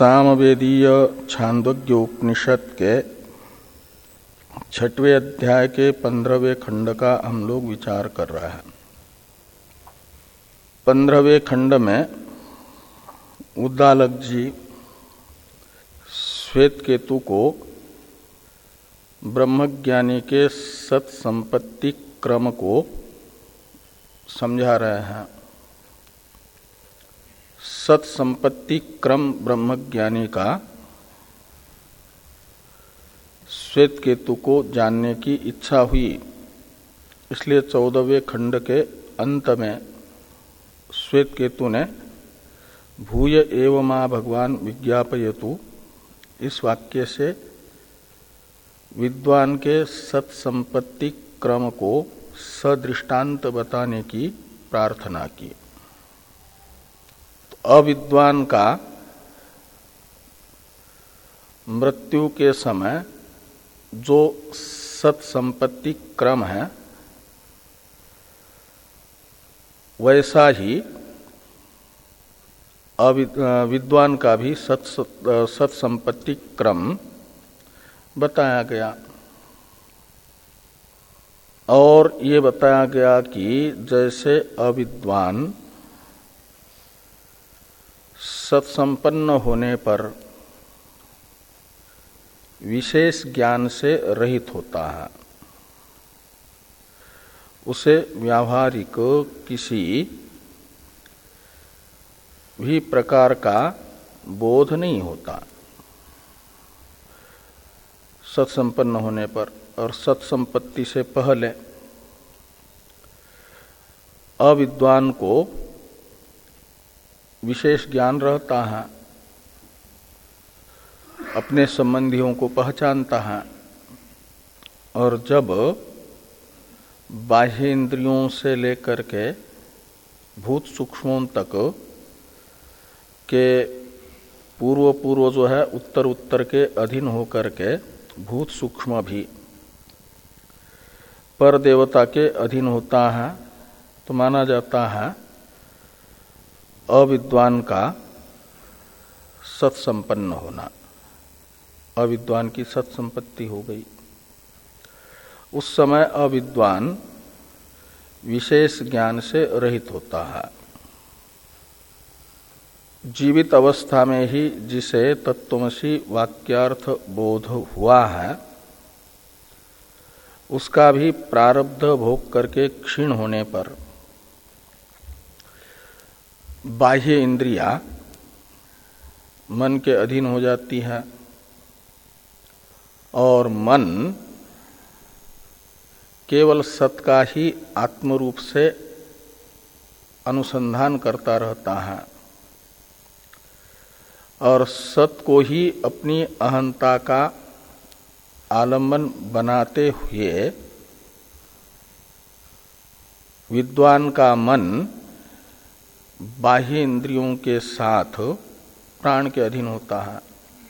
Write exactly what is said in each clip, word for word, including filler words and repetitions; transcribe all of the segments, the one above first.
सामवेदीय छांदोग्य उपनिषद के छठवें अध्याय के पंद्रहवें खंड का हम लोग विचार कर रहे हैं। पंद्रहवें खंड में उद्दालक जी श्वेत केतु को ब्रह्मज्ञानी के सत्संपत्ति क्रम को समझा रहे हैं। सत्संपत्ति क्रम ब्रह्मज्ञानी का श्वेत केतु को जानने की इच्छा हुई, इसलिए चौदहवें खंड के अंत में श्वेत केतु ने भूय एव मा भगवान विज्ञापयतु इस वाक्य से विद्वान के सत्संपत्ति क्रम को सदृष्टांत बताने की प्रार्थना की। अविद्वान का मृत्यु के समय जो सत्संपत्ति क्रम है वैसा ही अविद्वान का भी सत्संपत्ति क्रम बताया गया। और ये बताया गया कि जैसे अविद्वान सत्संपन्न होने पर विशेष ज्ञान से रहित होता है, उसे व्यावहारिक किसी भी प्रकार का बोध नहीं होता सत्संपन्न होने पर। और सत्संपत्ति से पहले अविद्वान को विशेष ज्ञान रहता है, अपने संबंधियों को पहचानता है, और जब बाह्य इंद्रियों से लेकर के भूत सूक्ष्मों तक के पूर्व पूर्व जो है उत्तर उत्तर के अधीन होकर के भूत सूक्ष्म भी पर देवता के अधीन होता है, तो माना जाता है अविद्वान का सत्संपन्न होना, अविद्वान की सत्संपत्ति हो गई। उस समय अविद्वान विशेष ज्ञान से रहित होता है। जीवित अवस्था में ही जिसे तत्त्वमसि वाक्यार्थ बोध हुआ है, उसका भी प्रारब्ध भोग करके क्षीण होने पर बाह्य इंद्रिया मन के अधीन हो जाती है, और मन केवल सत का ही आत्मरूप से अनुसंधान करता रहता है, और सत को ही अपनी अहंता का आलम्बन बनाते हुए विद्वान का मन बाह्य इंद्रियों के साथ प्राण के अधीन होता है,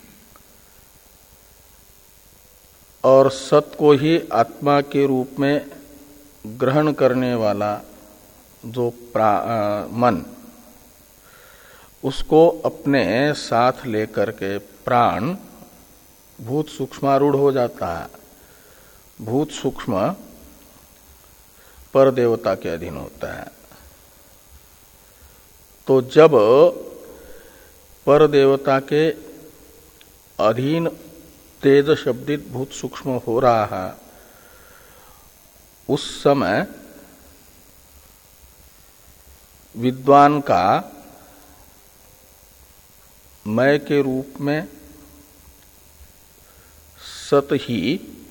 और सत को ही आत्मा के रूप में ग्रहण करने वाला जो प्रा, आ, मन, उसको अपने साथ लेकर के प्राण भूत सूक्ष्मारूढ़ हो जाता है। भूत सूक्ष्म पर देवता के अधीन होता है। तो जब पर देवता के अधीन तेज शब्दित भूत सूक्ष्म हो रहा है, उस समय विद्वान का मैं के रूप में सत ही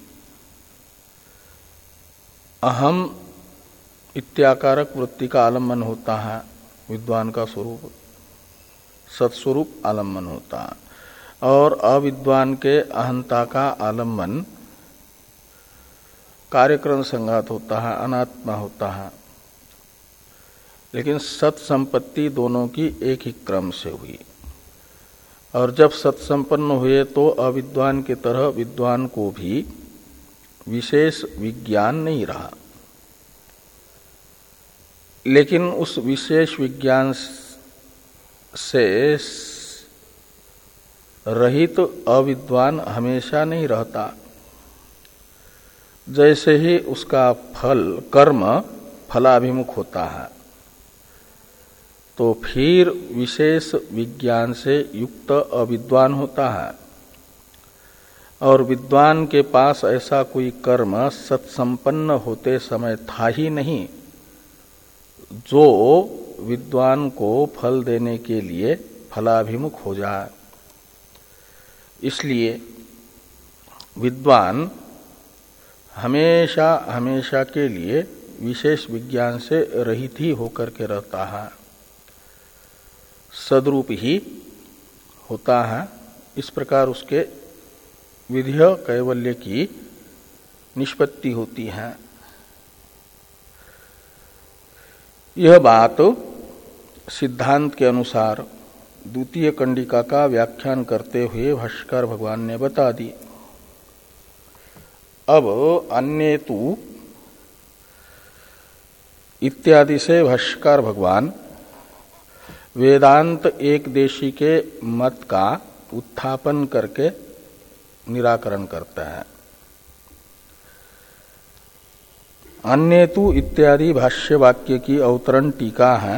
अहम इत्याकारक वृत्ति का आलम्बन होता है। विद्वान का स्वरूप सत्स्वरूप आलम्बन होता है, और अविद्वान के अहंता का आलम्बन कार्यक्रम संघात होता है, अनात्मा होता है। लेकिन सत्संपत्ति दोनों की एक ही क्रम से हुई, और जब सत्संपन्न हुए तो अविद्वान की तरह विद्वान को भी विशेष विज्ञान नहीं रहा। लेकिन उस विशेष विज्ञान से रहित तो अविद्वान हमेशा नहीं रहता। जैसे ही उसका फल कर्म फलाभिमुख होता है तो फिर विशेष विज्ञान से युक्त अविद्वान होता है, और विद्वान के पास ऐसा कोई कर्म सत्संपन्न होते समय था ही नहीं जो विद्वान को फल देने के लिए फलाभिमुख हो जाए। इसलिए विद्वान हमेशा हमेशा के लिए विशेष विज्ञान से रहित ही होकर के रहता है, सद्रूप ही होता है। इस प्रकार उसके विधेय कैवल्य की निष्पत्ति होती है। यह बात सिद्धांत के अनुसार द्वितीय कंडिका का व्याख्यान करते हुए भाष्यकार भगवान ने बता दी। अब अन्य तु इत्यादि से भाष्यकार भगवान वेदांत एक देशी के मत का उत्थापन करके निराकरण करता है। अन्य तु इत्यादि भाष्य वाक्य की अवतरण टीका है।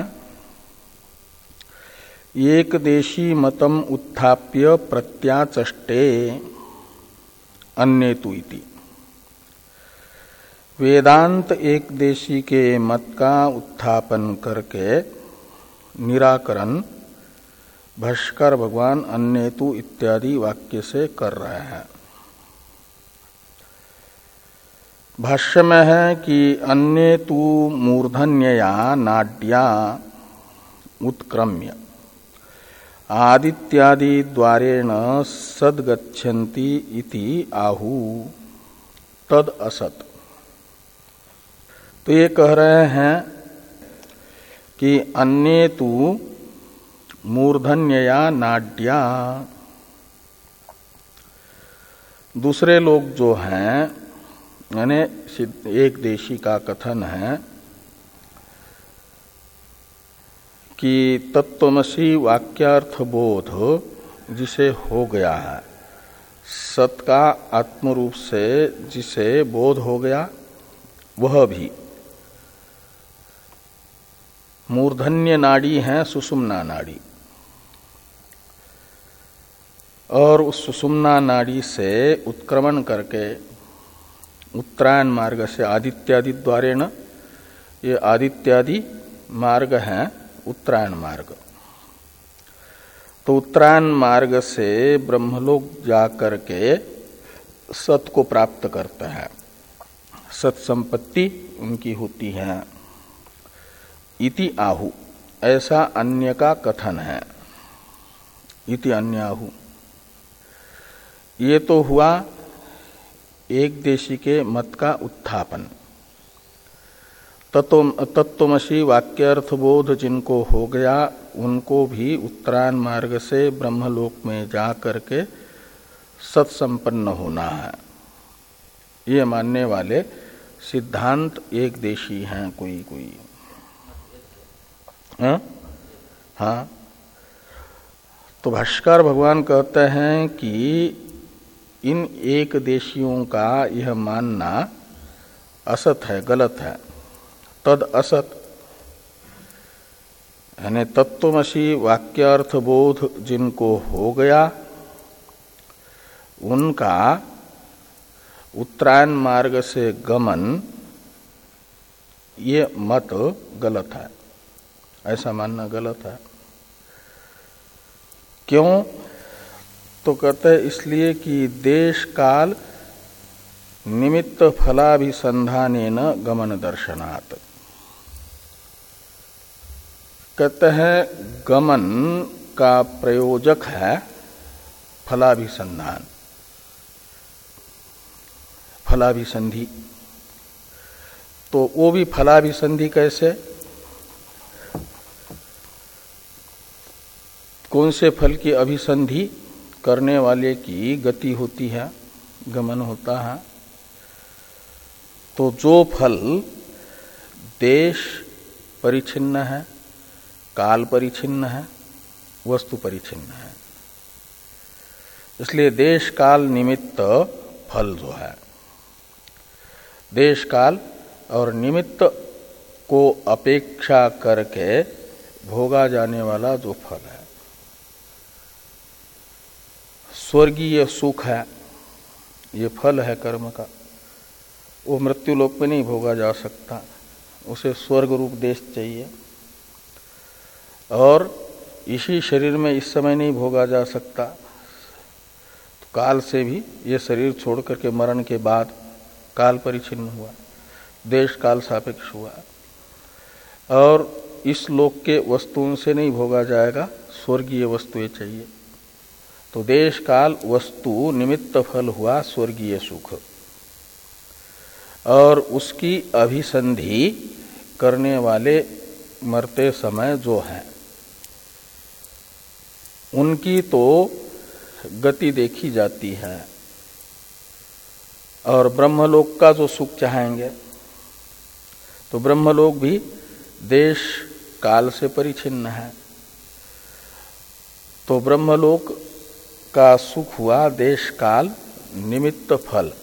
एक देशी मतम उत्थाप्य प्रत्याचष्टे अन्य तु इति। वेदांत एक देशी के मत का उत्थापन करके निराकरण भाष्यकार भगवान अन्य तु इत्यादि वाक्य से कर रहे हैं। भाष्य में है कि अन्य तु मूर्धन्यया नाड्या उत्क्रम्य आदित्यादि द्वारेण सद्गच्छन्ति इति आहु तद असत। तो ये कह रहे हैं कि अन्य तु मूर्धन्यया नाड्या, दूसरे लोग जो हैं यानी एक देशी का कथन है कि तत्त्वमसि वाक्यार्थ बोध जिसे हो गया है, सत का आत्मरूप से जिसे बोध हो गया, वह भी मूर्धन्य नाड़ी है सुषुम्ना नाड़ी, और उस सुषुम्ना नाड़ी से उत्क्रमण करके उत्तरायण मार्ग से आदित्यादि द्वारेण, ये आदित्यादि मार्ग है उत्तरायण मार्ग, तो उत्तरायण मार्ग से ब्रह्मलोक जाकर के सत को प्राप्त करता है, सत संपत्ति उनकी होती है। इति आहु, ऐसा अन्य का कथन है। इति अन्य आहु, ये तो हुआ एक देशी के मत का उत्थापन। तत्त्वमसि वाक्यार्थ बोध जिनको हो गया उनको भी उत्तरायण मार्ग से ब्रह्मलोक में जा करके सत्संपन्न होना है। ये मानने वाले सिद्धांत एक देशी हैं कोई कोई। हाँ हाँ, तो भाष्यकार भगवान कहते हैं कि इन एक देशियों का यह मानना असत है, गलत है। तद असत यानी तत्त्वमसि वाक्यार्थ बोध जिनको हो गया उनका उत्तरायण मार्ग से गमन, ये मत गलत है, ऐसा मानना गलत है। क्यों? तो कहते हैं इसलिए कि देश काल निमित्त फलाभिसंधानेन गमन दर्शनात्। कहते हैं गमन का प्रयोजक है फलाभिसंधान, फलाभिसंधि। तो वो भी फलाभिसंधि कैसे? कौन से फल की अभिसंधि करने वाले की गति होती है, गमन होता है। तो जो फल देश परिच्छिन्न है, काल परिच्छिन्न है, वस्तु परिच्छिन्न है, इसलिए देश काल निमित्त फल जो है, देश काल और निमित्त को अपेक्षा करके भोगा जाने वाला जो फल है, स्वर्गीय सुख है, ये फल है कर्म का, वो मृत्यु लोक में नहीं भोगा जा सकता, उसे स्वर्ग रूप देश चाहिए। और इसी शरीर में इस समय नहीं भोगा जा सकता, तो काल से भी ये शरीर छोड़ करके मरण के बाद काल परिचिन्न हुआ, देश काल सापेक्ष हुआ। और इस लोक के वस्तुओं से नहीं भोगा जाएगा, स्वर्गीय वस्तुएं चाहिए। तो देश काल वस्तु निमित्त फल हुआ स्वर्गीय सुख, और उसकी अभिसंधि करने वाले मरते समय जो हैं उनकी तो गति देखी जाती है। और ब्रह्मलोक का जो सुख चाहेंगे तो ब्रह्मलोक भी देश काल से परिचिन्न है। तो ब्रह्मलोक का सुख हुआ देश काल निमित्त फल,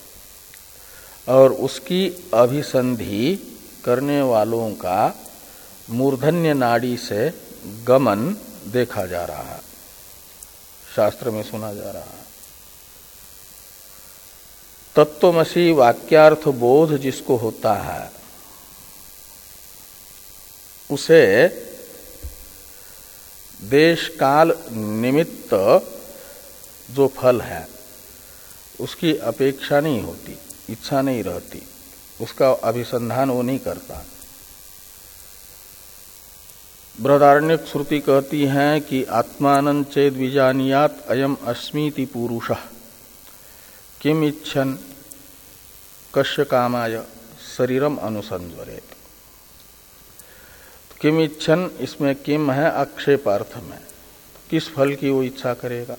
और उसकी अभिसंधि करने वालों का मूर्धन्य नाड़ी से गमन देखा जा रहा है, शास्त्र में सुना जा रहा है। तत्वमसी वाक्यार्थ बोध जिसको होता है उसे देश काल निमित्त जो फल है उसकी अपेक्षा नहीं होती, इच्छा नहीं रहती, उसका अभिसंधान वो नहीं करता। बृहदारण्यक श्रुति कहती है कि आत्मानं चेद विजानीयात् अयम अस्मीति पुरुषः किम इच्छन कस्य कामाय शरीरम अनुसंजरेत। किम इच्छन, इसमें किम है आक्षेपार्थ में, किस फल की वो इच्छा करेगा,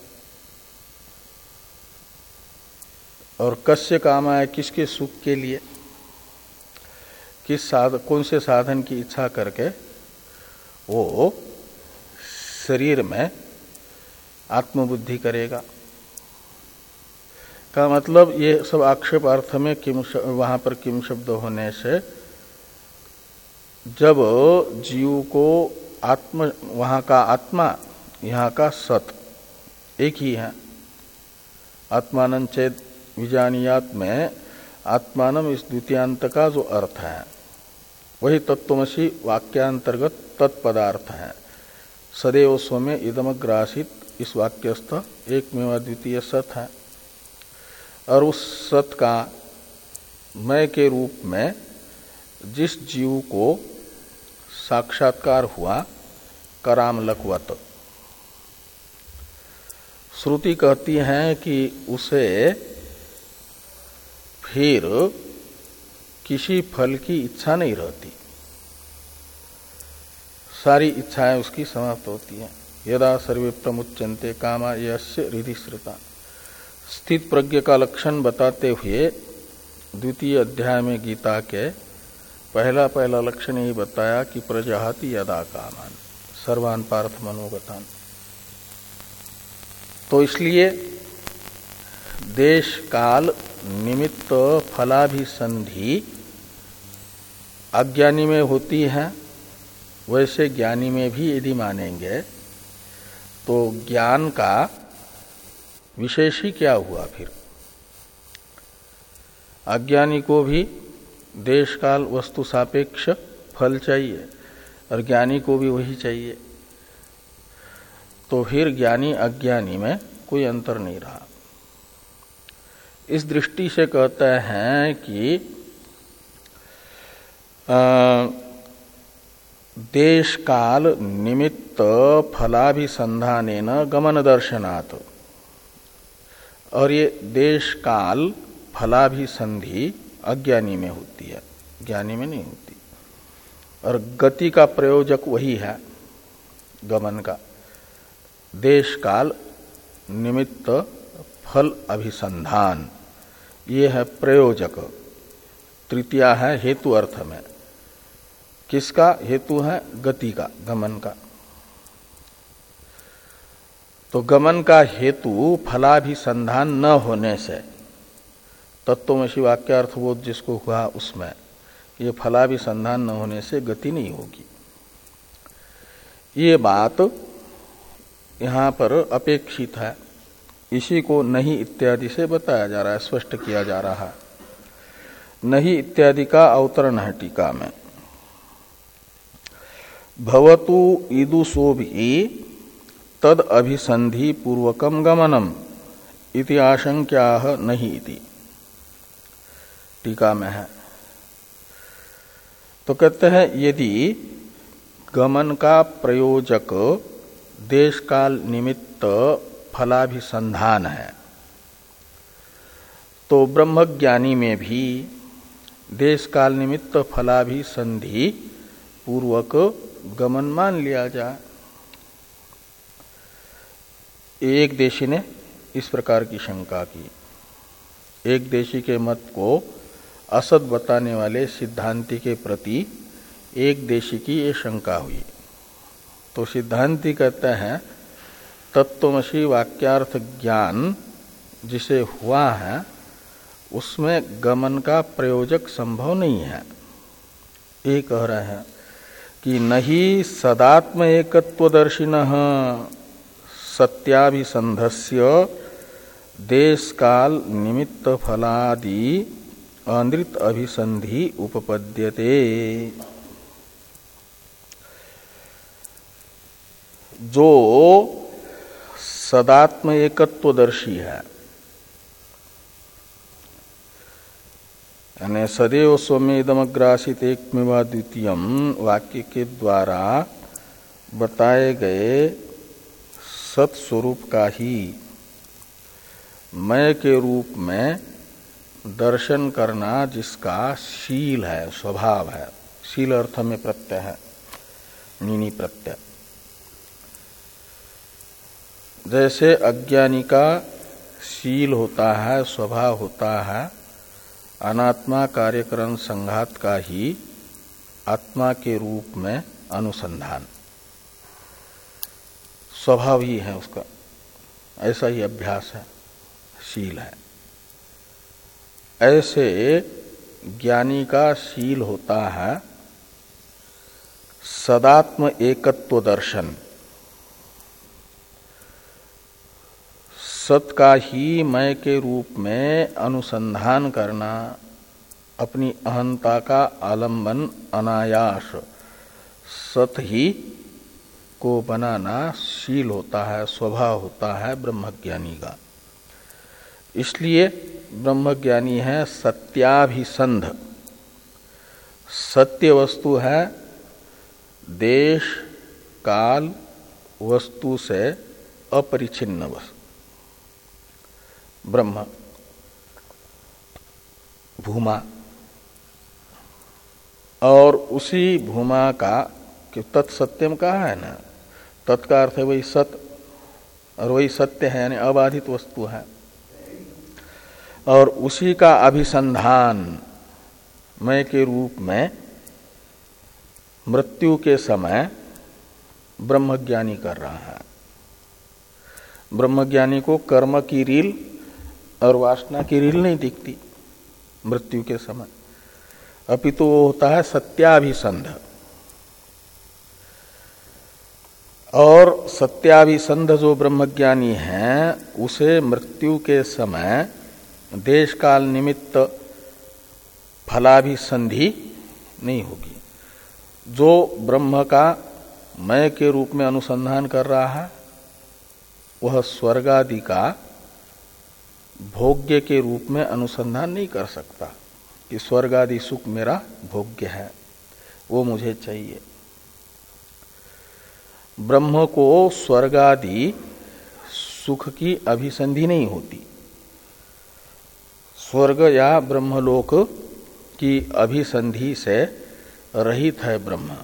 और कस्य कामाय किसके सुख के लिए, किस साध कौन से साधन की इच्छा करके वो शरीर में आत्मबुद्धि करेगा। का मतलब ये सब आक्षेप अर्थ में किम, वहां पर किम शब्द होने से जब जीव को आत्म, वहां का आत्मा यहाँ का सत एक ही है। आत्मानं चेद विजानीयात में आत्मानम इस द्वितीयांत का जो अर्थ है वही तत्वमसी वाक्यांतर्गत तत्पदार्थ है। सदैव स्वमे इदमग्रासित इस वाक्यस्थ एकमेव द्वितीय सत है, और उस सत का मैं के रूप में जिस जीव को साक्षात्कार हुआ करामलकवत, श्रुति कहती है कि उसे फिर किसी फल की इच्छा नहीं रहती, सारी इच्छाएं उसकी समाप्त होती हैं। यदा सर्वे प्रमुच्यन्ते कामा यस्य हृदि श्रुता। स्थित प्रज्ञ का लक्षण बताते हुए द्वितीय अध्याय में गीता के पहला पहला लक्षण यही बताया कि प्रजहाति यदा कामान सर्वान पार्थ मनोगतान। तो इसलिए देश काल निमित्त फलाभिसंधि अज्ञानी में होती है, वैसे ज्ञानी में भी यदि मानेंगे तो ज्ञान का विशेष ही क्या हुआ फिर। अज्ञानी को भी देश काल वस्तु सापेक्ष फल चाहिए और ज्ञानी को भी वही चाहिए, तो फिर ज्ञानी अज्ञानी में कोई अंतर नहीं रहा। इस दृष्टि से कहते हैं कि आ, देश काल निमित्त फलाभिसंधानेन गमन दर्शनात्, और ये देश काल फलाभिसंधि अज्ञानी में होती है, ज्ञानी में नहीं होती। और गति का प्रयोजक वही है गमन का, देश काल निमित्त फल अभिसंधान, ये है प्रयोजक। तृतीया है हेतु अर्थ में, किसका हेतु है? गति का, गमन का। तो गमन का हेतु फलाभिसंधान न होने से, तत्वमसि वाक्यार्थबोध जिसको हुआ उसमें ये फलाभिसंधान न होने से गति नहीं होगी। ये बात यहाँ पर अपेक्षित है, इसी को नहीं इत्यादि से बताया जा रहा है, स्पष्ट किया जा रहा है। नहीं इत्यादि का अवतरण है टीका में। भवतु ईदुषोभि तद अभिसंधि पूर्वकम गमनम इति आशंक्याह नहीं इति टीका में है। तो कहते हैं यदि गमन का प्रयोजक देश काल निमित्त फलाभिसंधान है तो ब्रह्मज्ञानी में भी देश काल निमित्त फलाभिसंधि पूर्वक गमन मान लिया जाए। एक देशी ने इस प्रकार की शंका की। एक देशी के मत को असत बताने वाले सिद्धांती के प्रति एक देशी की ये शंका हुई। तो सिद्धांती कहते हैं तत्वमसि वाक्यार्थ ज्ञान जिसे हुआ है उसमें गमन का प्रयोजक संभव नहीं है। ये कह रहे हैं कि नहीं सदात्म एकत्वदर्शिनः सत्याभिसंधस्य देश काल निमित्त फलादि अनृत अभिसंधि उपपद्यते। जो सदात्म एकत्वदर्शी है, यानी सदैव स्वमेदमग्रासित एकमेवा द्वितीयम वाक्य के द्वारा बताए गए सत्स्वरूप का ही मय के रूप में दर्शन करना जिसका शील है, स्वभाव है, शील अर्थ में प्रत्यय है, नीनी प्रत्यय। जैसे अज्ञानी का शील होता है, स्वभाव होता है अनात्मा कार्यकरण संघात का ही आत्मा के रूप में अनुसंधान, स्वभाव ही है उसका, ऐसा ही अभ्यास है, शील है। ऐसे ज्ञानी का शील होता है सदात्म एकत्व दर्शन, सत का ही मय के रूप में अनुसंधान करना, अपनी अहंता का आलंबन अनायास सत ही को बनाना शील होता है, स्वभाव होता है ब्रह्मज्ञानी का। इसलिए ब्रह्मज्ञानी है सत्याभिसंध। सत्य वस्तु है देश काल वस्तु से अपरिछिन्न वस्तु ब्रह्म, भूमा, और उसी भूमा का कि तत्सत्यम कहा है ना, तत्का अर्थ है वही सत, और वही सत्य है यानी अबाधित वस्तु है। और उसी का अभिसंधान मय के रूप में मृत्यु के समय ब्रह्मज्ञानी कर रहा है। ब्रह्मज्ञानी को कर्म की रील और वासना की रील नहीं दिखती मृत्यु के समय, अपितु वो होता है सत्याभिसंध। और सत्याभिसंध जो ब्रह्मज्ञानी है उसे मृत्यु के समय देश काल निमित्त फलाभिसंधि नहीं होगी। जो ब्रह्म का मय के रूप में अनुसंधान कर रहा है वह स्वर्गादि का भोग्य के रूप में अनुसंधान नहीं कर सकता कि स्वर्गादि सुख मेरा भोग्य है, वो मुझे चाहिए। ब्रह्म को स्वर्गादि सुख की अभिसंधि नहीं होती। स्वर्ग या ब्रह्मलोक की अभिसंधि से रहित है ब्रह्म।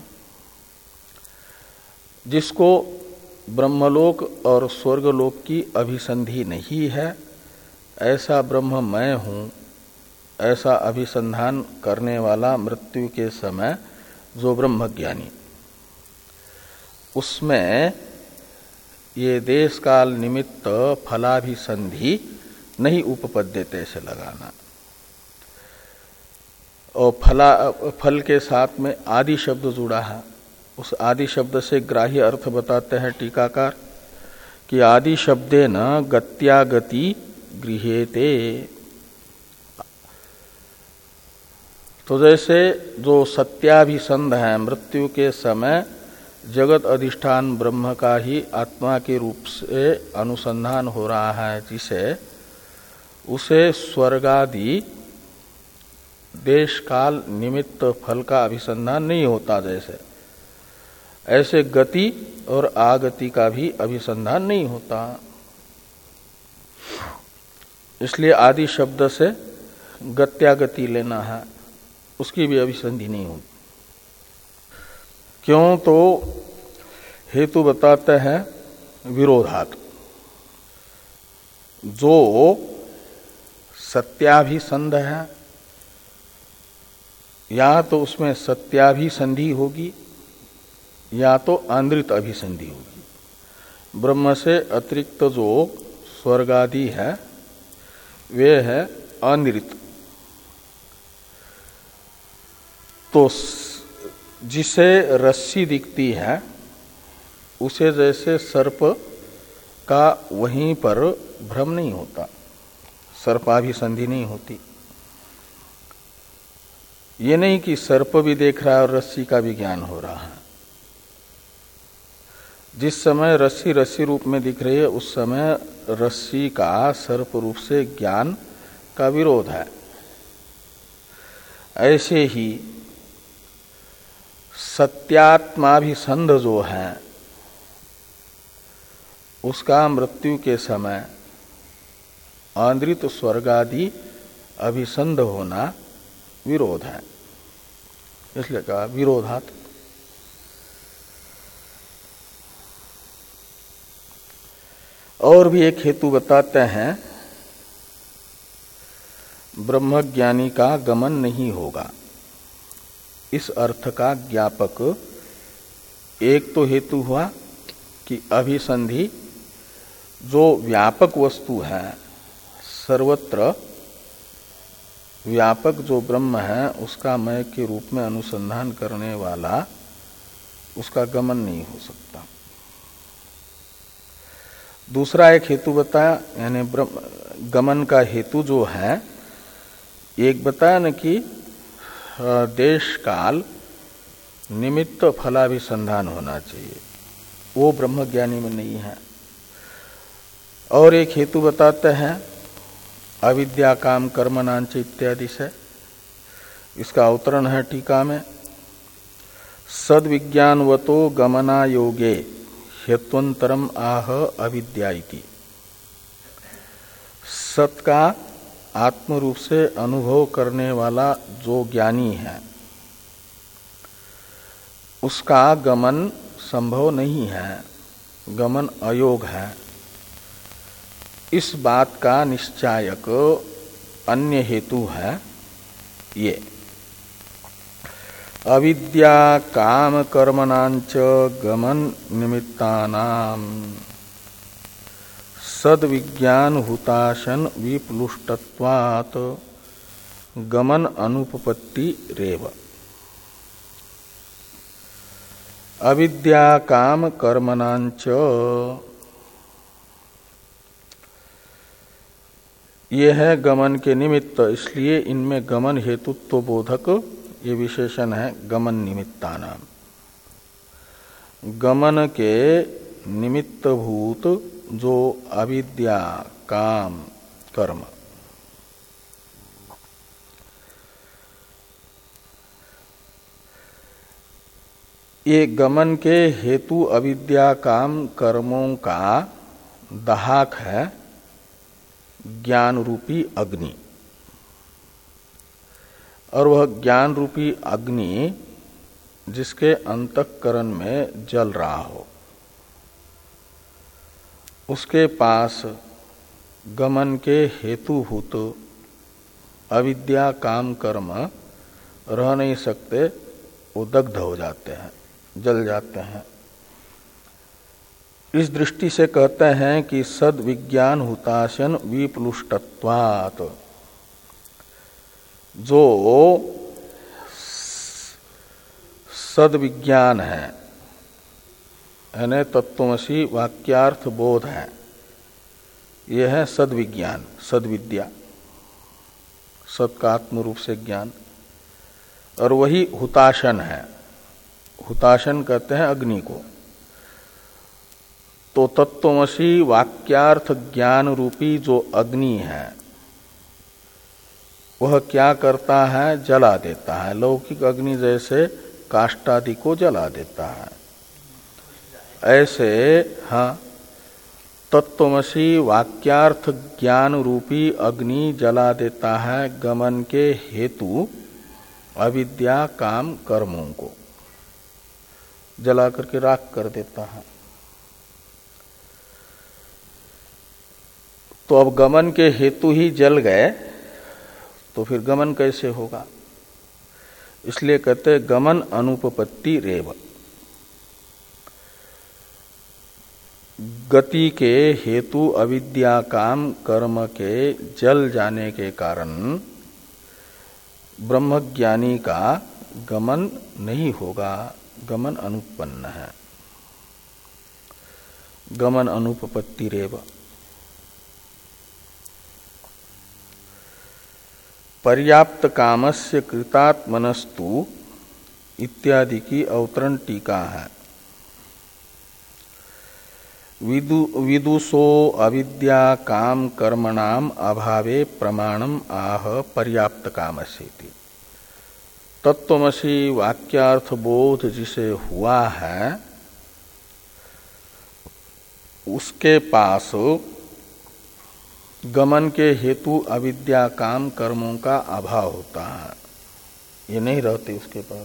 जिसको ब्रह्मलोक और स्वर्गलोक की अभिसंधि नहीं है, ऐसा ब्रह्म मैं हूं, ऐसा अभिसंधान करने वाला मृत्यु के समय जो ब्रह्मज्ञानी, उसमें ये देश काल निमित्त फलाभिसंधि नहीं उपपद्यते से लगाना। और फला फल के साथ में आदि शब्द जुड़ा है, उस आदि शब्द से ग्राह्य अर्थ बताते हैं टीकाकार कि आदि शब्दे न गत्यागति गृह्यते। तो जैसे जो सत्याभिसंध है, मृत्यु के समय जगत अधिष्ठान ब्रह्म का ही आत्मा के रूप से अनुसंधान हो रहा है, जिसे उसे स्वर्गादि देश काल निमित्त फल का अभिसंधान नहीं होता, जैसे ऐसे गति और आगति का भी अभिसंधान नहीं होता। इसलिए आदि शब्द से गत्यागति लेना है, उसकी भी अभिसंधि नहीं होती। क्यों? तो हेतु बताते हैं विरोधात। जो सत्याभिसंध है, या तो उसमें सत्याभिसंधि होगी या तो आंद्रित अभिसंधि होगी। ब्रह्म से अतिरिक्त जो स्वर्गादि है वे है आंद्रित। तो जिसे रस्सी दिखती है उसे जैसे सर्प का वहीं पर भ्रम नहीं होता, सर्पाभिसंधि नहीं होती। ये नहीं कि सर्प भी देख रहा है और रस्सी का भी ज्ञान हो रहा है। जिस समय रस्सी रस्सी रूप में दिख रही है उस समय रस्सी का सर्प रूप से ज्ञान का विरोध है। ऐसे ही सत्यात्माभिसंध जो है उसका मृत्यु के समय आंद्रित स्वर्गादि अभिसंध होना विरोध है, इसलिए कहा विरोधात। और भी एक हेतु बताते हैं, ब्रह्मज्ञानी का गमन नहीं होगा, इस अर्थ का ज्ञापक एक तो हेतु हुआ कि अभिसंधि जो व्यापक वस्तु है, सर्वत्र व्यापक जो ब्रह्म है उसका मय के रूप में अनुसंधान करने वाला, उसका गमन नहीं हो सकता। दूसरा एक हेतु बताया, यानी गमन का हेतु जो है, एक बताया न कि देश काल निमित्त फलाभिसंधान होना चाहिए, वो ब्रह्मज्ञानी में नहीं है। और एक हेतु बताते हैं अविद्या काम कर्मणांच इत्यादि से, इसका अवतरण है टीका में, सद्विज्ञानवतो गमना योगे हेत्वंतरम आह अविद्या इति। सत का आत्म रूप से अनुभव करने वाला जो ज्ञानी है उसका गमन संभव नहीं है, गमन अयोग है। इस बात का निश्चायक अन्य हेतु है ये, अविद्या काम कर्मणांच गमन निमित्तानाम सद्विज्ञान हुताशन विप्लुष्टत्वात् गमन अनुपपत्ति रेव। अविद्या काम कर्मणांच, ये है गमन के निमित्त, इसलिए इनमें गमन हेतुत्व बोधक ये विशेषण है गमन निमित्तानाम। गमन के निमित्त भूत जो अविद्या काम कर्म, ये गमन के हेतु अविद्या काम कर्मों का दाहक है ज्ञान रूपी अग्नि। और वह ज्ञान रूपी अग्नि जिसके अंतःकरण में जल रहा हो, उसके पास गमन के हेतुभूत अविद्या काम कर्म रह नहीं सकते, वो दग्ध हो जाते हैं, जल जाते हैं। इस दृष्टि से कहते हैं कि सद विज्ञान हुताशन विप्लुष्टत्वात्, जो सद विज्ञान है यानी तत्वमसी वाक्यार्थ बोध है, यह है सद विज्ञान, सद विद्या, सत का आत्म रूप से ज्ञान। और वही हुताशन है, हुताशन कहते हैं अग्नि को। तो तत्वमसी वाक्यार्थ ज्ञान रूपी जो अग्नि है वह क्या करता है, जला देता है। लौकिक अग्नि जैसे काष्ठादि को जला देता है, ऐसे हाँ तत्वमसी वाक्यार्थ ज्ञान रूपी अग्नि जला देता है गमन के हेतु अविद्या काम कर्मों को, जला करके राख कर देता है। तो अब गमन के हेतु ही जल गए तो फिर गमन कैसे होगा? इसलिए कहते गमन अनुपपत्ति रेव, गति के हेतु अविद्या काम कर्म के जल जाने के कारण ब्रह्मज्ञानी का गमन नहीं होगा, गमन अनुपन्न है, गमन अनुपपत्ति रेव। पर्याप्त कामस्य कृतात्मनस्तु इत्यादि की अवतरण टीका है। विदु विदुषो अविद्या काम कर्मणाम अभावे प्रमाणम आह पर्याप्त कामस्येति। तत्वमसी वाक्यार्थ बोध जिसे हुआ है उसके पास गमन के हेतु अविद्या काम कर्मों का अभाव होता है, ये नहीं रहते उसके पास।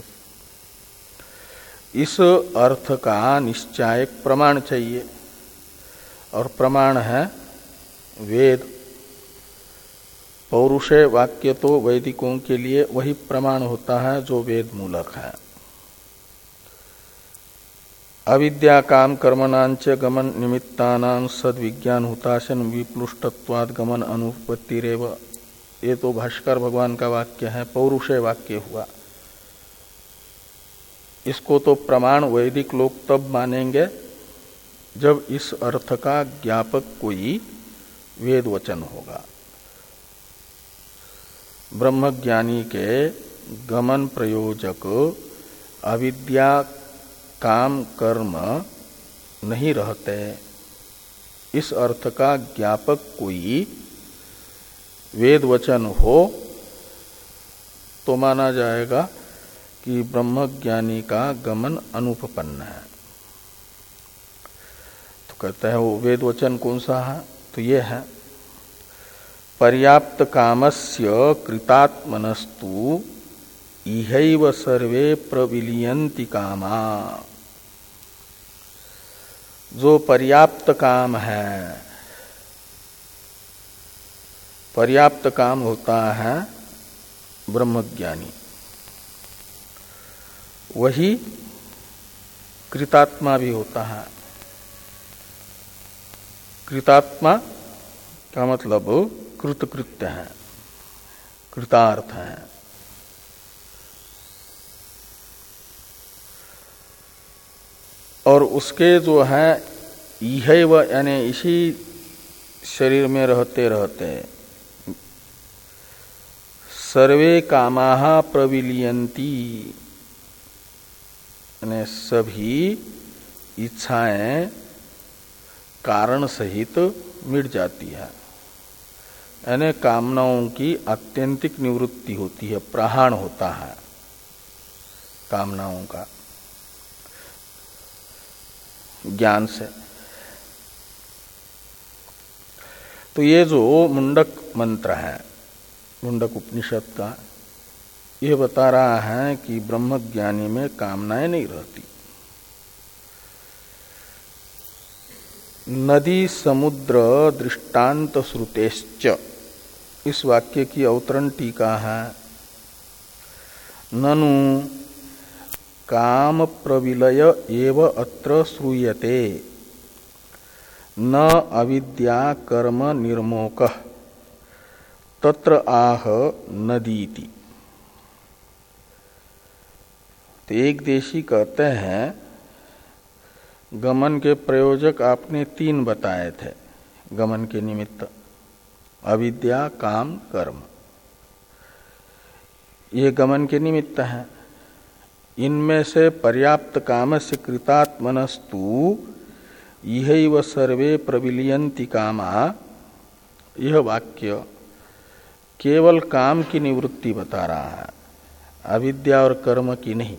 इस अर्थ का निश्चायक प्रमाण चाहिए, और प्रमाण है वेद। पौरुषे वाक्य तो वैदिकों के लिए वही प्रमाण होता है जो वेद मूलक है। अविद्या काम कर्मणांच गमन निमित्तानां सद विज्ञान हुताशन विप्लुष्टत्वाद गमन अनुपत्तिरेव, ये तो भाष्कर भगवान का वाक्य है, पौरुषे वाक्य हुआ। इसको तो प्रमाण वैदिक लोग तब मानेंगे जब इस अर्थ का ज्ञापक कोई वेद वचन होगा। ब्रह्मज्ञानी के गमन प्रयोजक अविद्या काम कर्म नहीं रहते, इस अर्थ का ज्ञापक कोई वेद वचन हो तो माना जाएगा कि ब्रह्मज्ञानी का गमन अनुपपन्न है। तो कहते हैं वो वेद वचन कौन सा है? तो ये है पर्याप्त कामस्य कृतात्मनस्तु इहैव सर्वे प्रविलियन्ति कामा। जो पर्याप्त काम है, पर्याप्त काम होता है ब्रह्मज्ञानी, वही कृतात्मा भी होता है। कृतात्मा का मतलब कृतकृत्य है, कृतार्थ है। और उसके जो है इहैव यानी इसी शरीर में रहते रहते सर्वे कामाः प्रविलियन्ति, यानी सभी इच्छाएं कारण सहित मिट जाती है, यानी कामनाओं की आत्यंतिक निवृत्ति होती है, प्रहाण होता है कामनाओं का ज्ञान से। तो ये जो मुंडक मंत्र है, मुंडक उपनिषद का, ये बता रहा है कि ब्रह्मज्ञानी में कामनाएं नहीं रहती। नदी समुद्र दृष्टांत श्रुतेश्च, इस वाक्य की अवतरण टीका है। ननु काम प्रविलय एव अत्र श्रूयते, न अविद्या कर्म निर्मोक तत्र आह नदीति। तो एक देशी कहते हैं गमन के प्रयोजक आपने तीन बताए थे गमन के निमित्त, अविद्या काम कर्म, ये गमन के निमित्त हैं। इनमें से पर्याप्त कामस्य कृतात्मनस्तु इहैव सर्वे प्रविलियन्ति कामा, यह वाक्य केवल काम की निवृत्ति बता रहा है, अविद्या और कर्म की नहीं।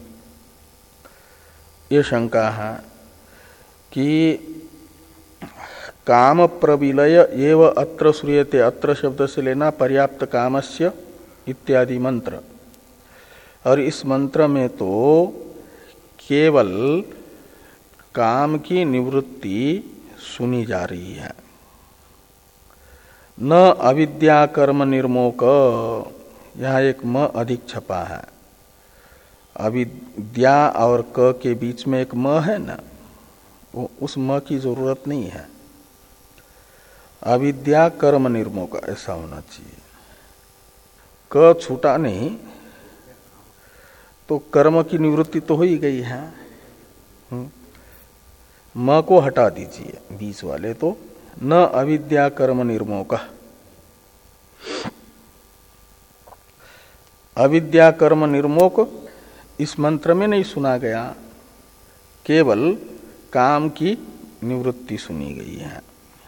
ये शंका है कि काम प्रविलय एव अत्र श्रूयते, अत्र शब्द से लेना पर्याप्त कामस्य इत्यादि मंत्र, और इस मंत्र में तो केवल काम की निवृत्ति सुनी जा रही है। न अविद्या कर्म निर्मोक, यहाँ एक म अधिक छपा है। अविद्या और क के बीच में एक म है ना, वो उस म की जरूरत नहीं है। अविद्या कर्म निर्मोक ऐसा होना चाहिए। क छूटा नहीं तो कर्म की निवृत्ति तो हो ही गई है। म को हटा दीजिए बीच वाले, तो न अविद्या कर्म निर्मोक। अविद्या कर्म निर्मोक इस मंत्र में नहीं सुना गया, केवल काम की निवृत्ति सुनी गई है।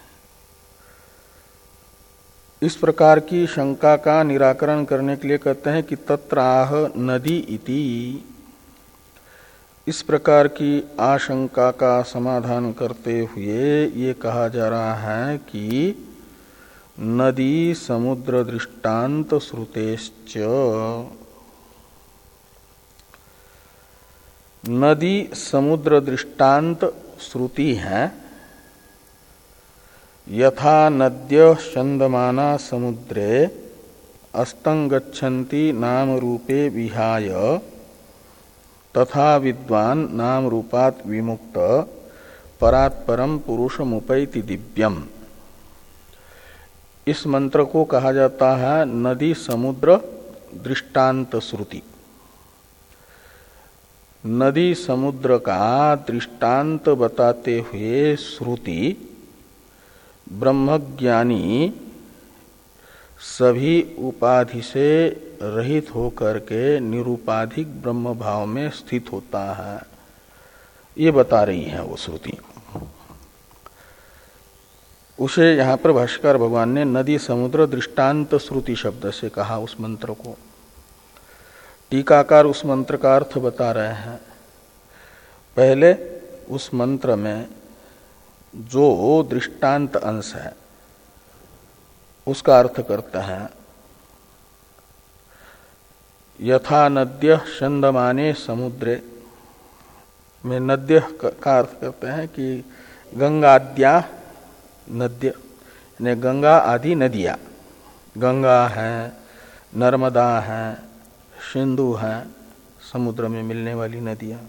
इस प्रकार की शंका का निराकरण करने के लिए कहते हैं कि तत्राह नदी इति। इस प्रकार की आशंका का समाधान करते हुए ये कहा जा रहा है कि नदी समुद्र दृष्टांत श्रुतेश्च, नदी समुद्र दृष्टांत श्रुति है। यथा नद्य छंदमाना समुद्रे अस्तंग गच्छन्ति नाम रूपे विहाय तथा विद्वान नाम रूपात् विमुक्त परात् परम पुरुषमुपैति दिव्यम। इस मंत्र को कहा जाता है नदी समुद्र दृष्टांत श्रुति। नदी समुद्र का दृष्टांत बताते हुए श्रुति ब्रह्मज्ञानी सभी उपाधि से रहित होकर के निरुपाधिक ब्रह्म भाव में स्थित होता है, ये बता रही है वो श्रुति। उसे यहाँ पर भाष्कर भगवान ने नदी समुद्र दृष्टांत श्रुति शब्द से कहा उस मंत्र को। टीकाकार उस मंत्र का अर्थ बता रहे हैं। पहले उस मंत्र में जो दृष्टांत अंश है उसका अर्थ करता है। यथा नद्य छंदमाने समुद्रे में नद्य का अर्थ करते हैं कि गंगाद्या नद्य, यानी गंगा आदि नदियाँ, गंगा है, नर्मदा है, सिंधु है, समुद्र में मिलने वाली नदियाँ।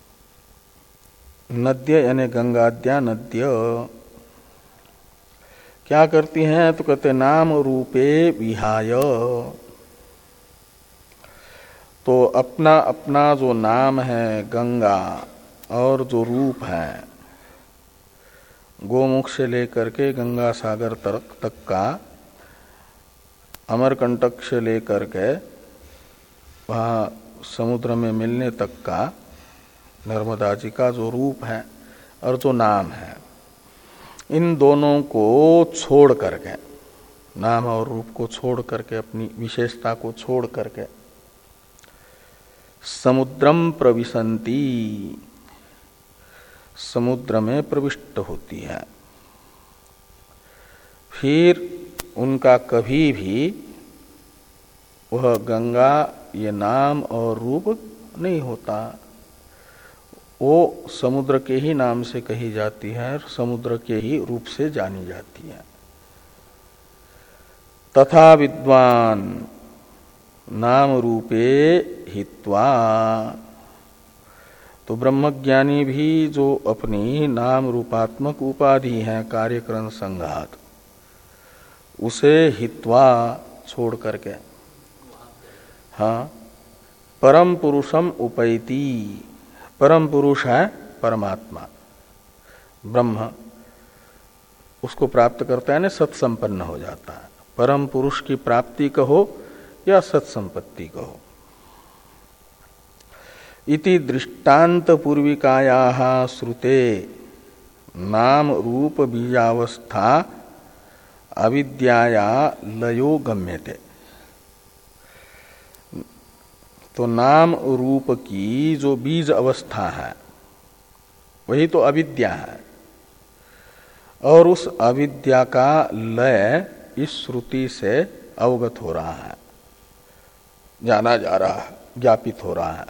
नद्य यानी गंगाद्या नद्य क्या करती हैं, तो कहते नाम रूपे विहाय, तो अपना अपना जो नाम है गंगा और जो रूप है, गोमुख से लेकर के गंगा सागर तक तक का, अमरकंटक से लेकर के वहाँ समुद्र में मिलने तक का नर्मदा जी का जो रूप है और जो नाम है, इन दोनों को छोड़ करके, नाम और रूप को छोड़ करके, अपनी विशेषता को छोड़ करके समुद्रम प्रविशन्ति, समुद्र में प्रविष्ट होती है। फिर उनका कभी भी वह गंगा ये नाम और रूप नहीं होता, वो समुद्र के ही नाम से कही जाती है और समुद्र के ही रूप से जानी जाती है। तथा विद्वान नाम रूपे हित्वा, तो ब्रह्मज्ञानी भी जो अपनी नाम रूपात्मक उपाधि है कार्यकरण संघात, उसे हित्वा छोड़ करके हाँ परम पुरुषम उपैति, परम पुरुष है परमात्मा ब्रह्म, उसको प्राप्त करता है ना, सत्संपन्न हो जाता है। परम पुरुष की प्राप्ति कहो या सत्संपत्ति कहो। इति दृष्टांत पूर्विकायाः श्रुते नाम रूप बीजावस्था अविद्याया लयो गम्यते। तो नाम रूप की जो बीज अवस्था है वही तो अविद्या है, और उस अविद्या का लय इस श्रुति से अवगत हो रहा है, जाना जा रहा है, ज्ञापित हो रहा है।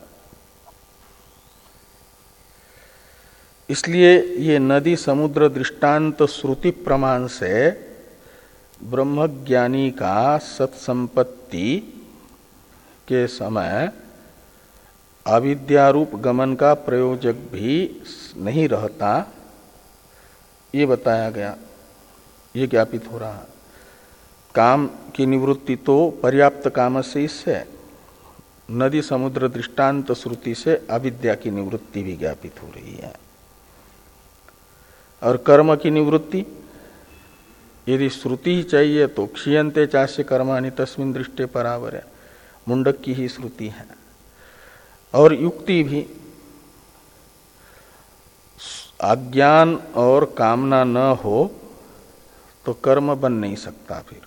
इसलिए ये नदी समुद्र दृष्टांत श्रुति प्रमाण से ब्रह्मज्ञानी का सत्संपत्ति के समय अविद्यारूप गमन का प्रयोजक भी नहीं रहता, ये बताया गया, ये ज्ञापित हो रहा है। काम की निवृत्ति तो पर्याप्त काम से इससे, नदी समुद्र दृष्टांत श्रुति से अविद्या की निवृत्ति भी ज्ञापित हो रही है। और कर्म की निवृत्ति यदि श्रुति ही चाहिए तो क्षीयन्ते चास्य कर्माणि तस्मिन् दृष्टे परावर है, मुंडक की ही श्रुति है। और युक्ति भी, अज्ञान और कामना न हो तो कर्म बन नहीं सकता। फिर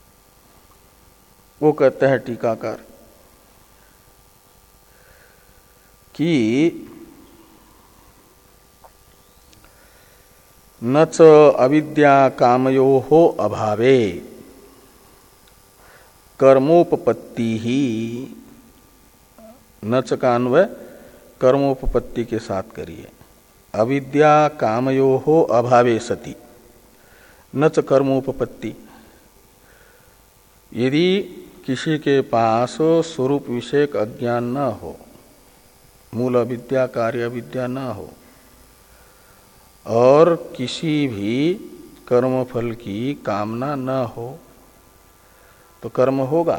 वो कहते हैं टीकाकार कि न च अविद्या कामयोः अभावे कर्मोपपत्ति ही, न च का अन्वय कर्मोपपत्ति के साथ करिए। अविद्या कामयोः अभावे सति न च कर्मोपपत्ति। यदि किसी के पास स्वरूप विषयक अज्ञान न हो, मूल अविद्या कार्य अविद्या न हो, और किसी भी कर्मफल की कामना न हो, तो कर्म होगा?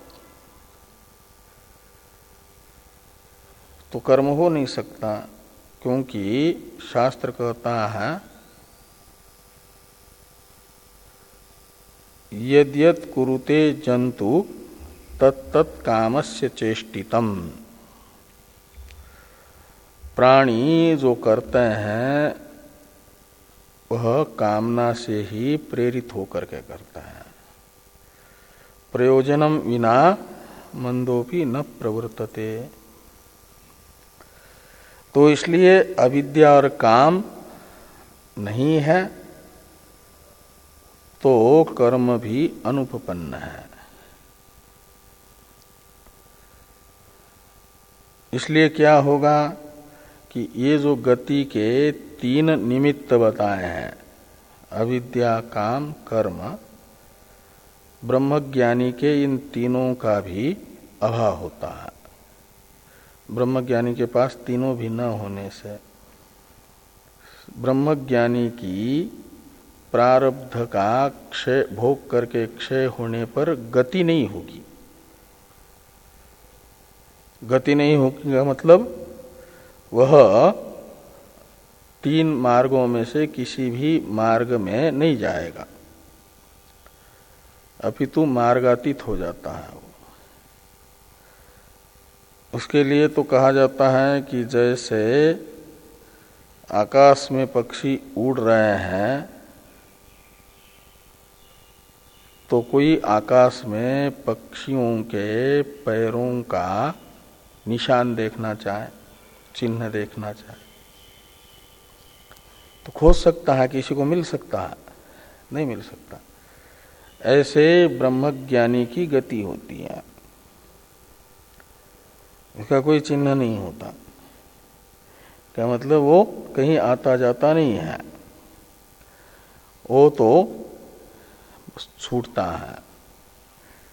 तो कर्म हो नहीं सकता, क्योंकि शास्त्र कहता है यद्यत् कुरुते जंतु तत्तत् कामस्य चेष्टितम्। प्राणी जो करते हैं वह कामना से ही प्रेरित होकर के करता है। प्रयोजनम विना मंदोपि न प्रवर्तते। तो इसलिए अविद्या और काम नहीं है तो कर्म भी अनुपपन्न है। इसलिए क्या होगा कि ये जो गति के तीन निमित्त बताए हैं, अविद्या काम कर्म, ब्रह्मज्ञानी के इन तीनों का भी अभाव होता है। ब्रह्मज्ञानी के पास तीनों भी न होने से ब्रह्मज्ञानी की प्रारब्ध का क्षय भोग करके क्षय होने पर गति नहीं होगी। गति नहीं होगी का मतलब वह तीन मार्गों में से किसी भी मार्ग में नहीं जाएगा, अपितु मार्गातीत हो जाता है। उसके लिए तो कहा जाता है कि जैसे आकाश में पक्षी उड़ रहे हैं तो कोई आकाश में पक्षियों के पैरों का निशान देखना चाहे, चिन्ह देखना चाहे तो खोज सकता है, किसी को मिल सकता है? नहीं मिल सकता। ऐसे ब्रह्मज्ञानी की गति होती है, उसका कोई चिन्ह नहीं होता। क्या मतलब? वो कहीं आता जाता नहीं है, वो तो छूटता है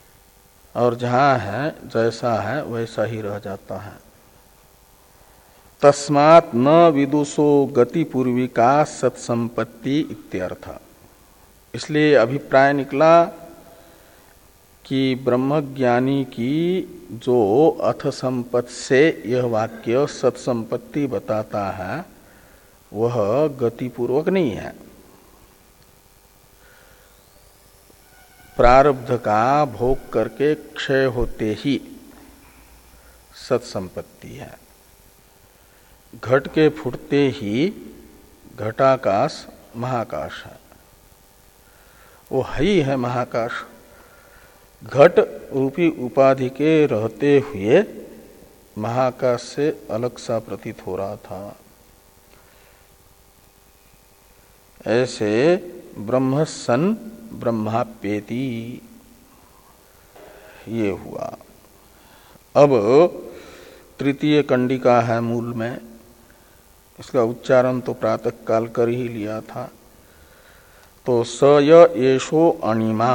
और जहां है जैसा है वैसा ही रह जाता है। तस्मात् न विदुषो गति पूर्विका सत्संपत्ति इत्यर्थ। इसलिए अभिप्राय निकला कि ब्रह्मज्ञानी की जो अथ संपत्ति से यह वाक्य सत्संपत्ति बताता है वह गतिपूर्वक नहीं है, प्रारब्ध का भोग करके क्षय होते ही सत्संपत्ति है। घट के फूटते ही घटाकाश महाकाश है, वो है ही है महाकाश। घट रूपी उपाधि के रहते हुए महाकाश से अलग सा प्रतीत हो रहा था। ऐसे ब्रह्म सन ब्रह्माप्येति ये हुआ। अब तृतीय कंडिका है मूल में, इसका उच्चारण तो प्रातः काल कर ही लिया था। तो स य एषो अणिमा,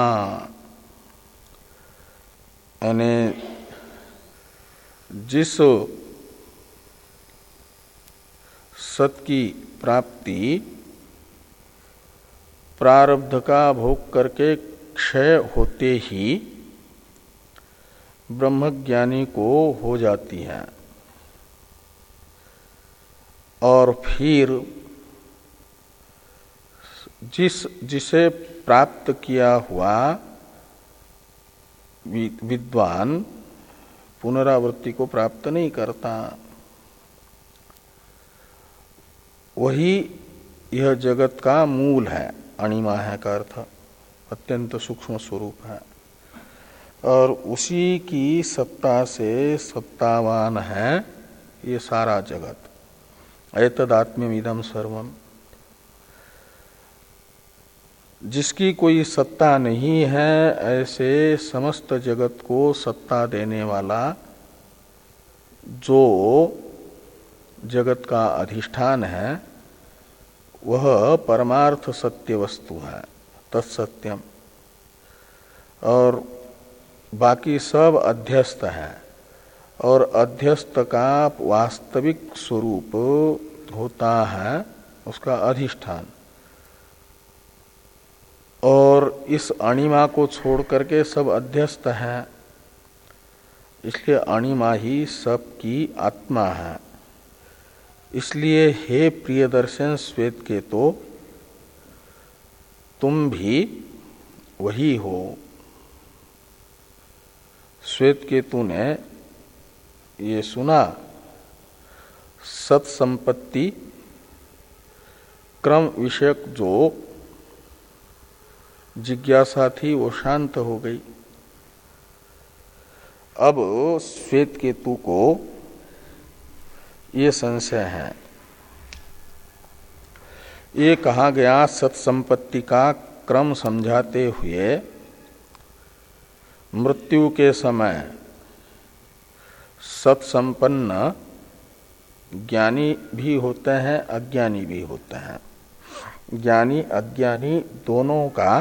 यानी जिस सत की प्राप्ति प्रारब्ध का भोग करके क्षय होते ही ब्रह्मज्ञानी को हो जाती है, और फिर जिस जिसे प्राप्त किया हुआ विद्वान पुनरावृत्ति को प्राप्त नहीं करता, वही यह जगत का मूल है। अणिमा है का अर्थ अत्यंत सूक्ष्म स्वरूप है, और उसी की सत्ता से सत्तावान है ये सारा जगत। एतदात्म्यमिदं सर्वम, जिसकी कोई सत्ता नहीं है ऐसे समस्त जगत को सत्ता देने वाला जो जगत का अधिष्ठान है वह परमार्थ सत्य वस्तु है, तत्सत्यम। और बाकी सब अध्यस्त है, और अध्यस्त का वास्तविक स्वरूप होता है उसका अधिष्ठान। और इस अणिमा को छोड़ करके सब अध्यस्त है, इसलिए अणिमा ही सब की आत्मा है। इसलिए हे प्रियदर्शन श्वेत के तो तुम भी वही हो। श्वेत केतु ने ये सुना, सत्संपत्ति क्रम विषयक जो जिज्ञासा थी वो शांत हो गई। अब श्वेत केतु को ये संशय है। ये कहा गया सत्संपत्ति का क्रम समझाते हुए मृत्यु के समय सत्संपन्न ज्ञानी भी होते हैं, अज्ञानी भी होते हैं। ज्ञानी अज्ञानी दोनों का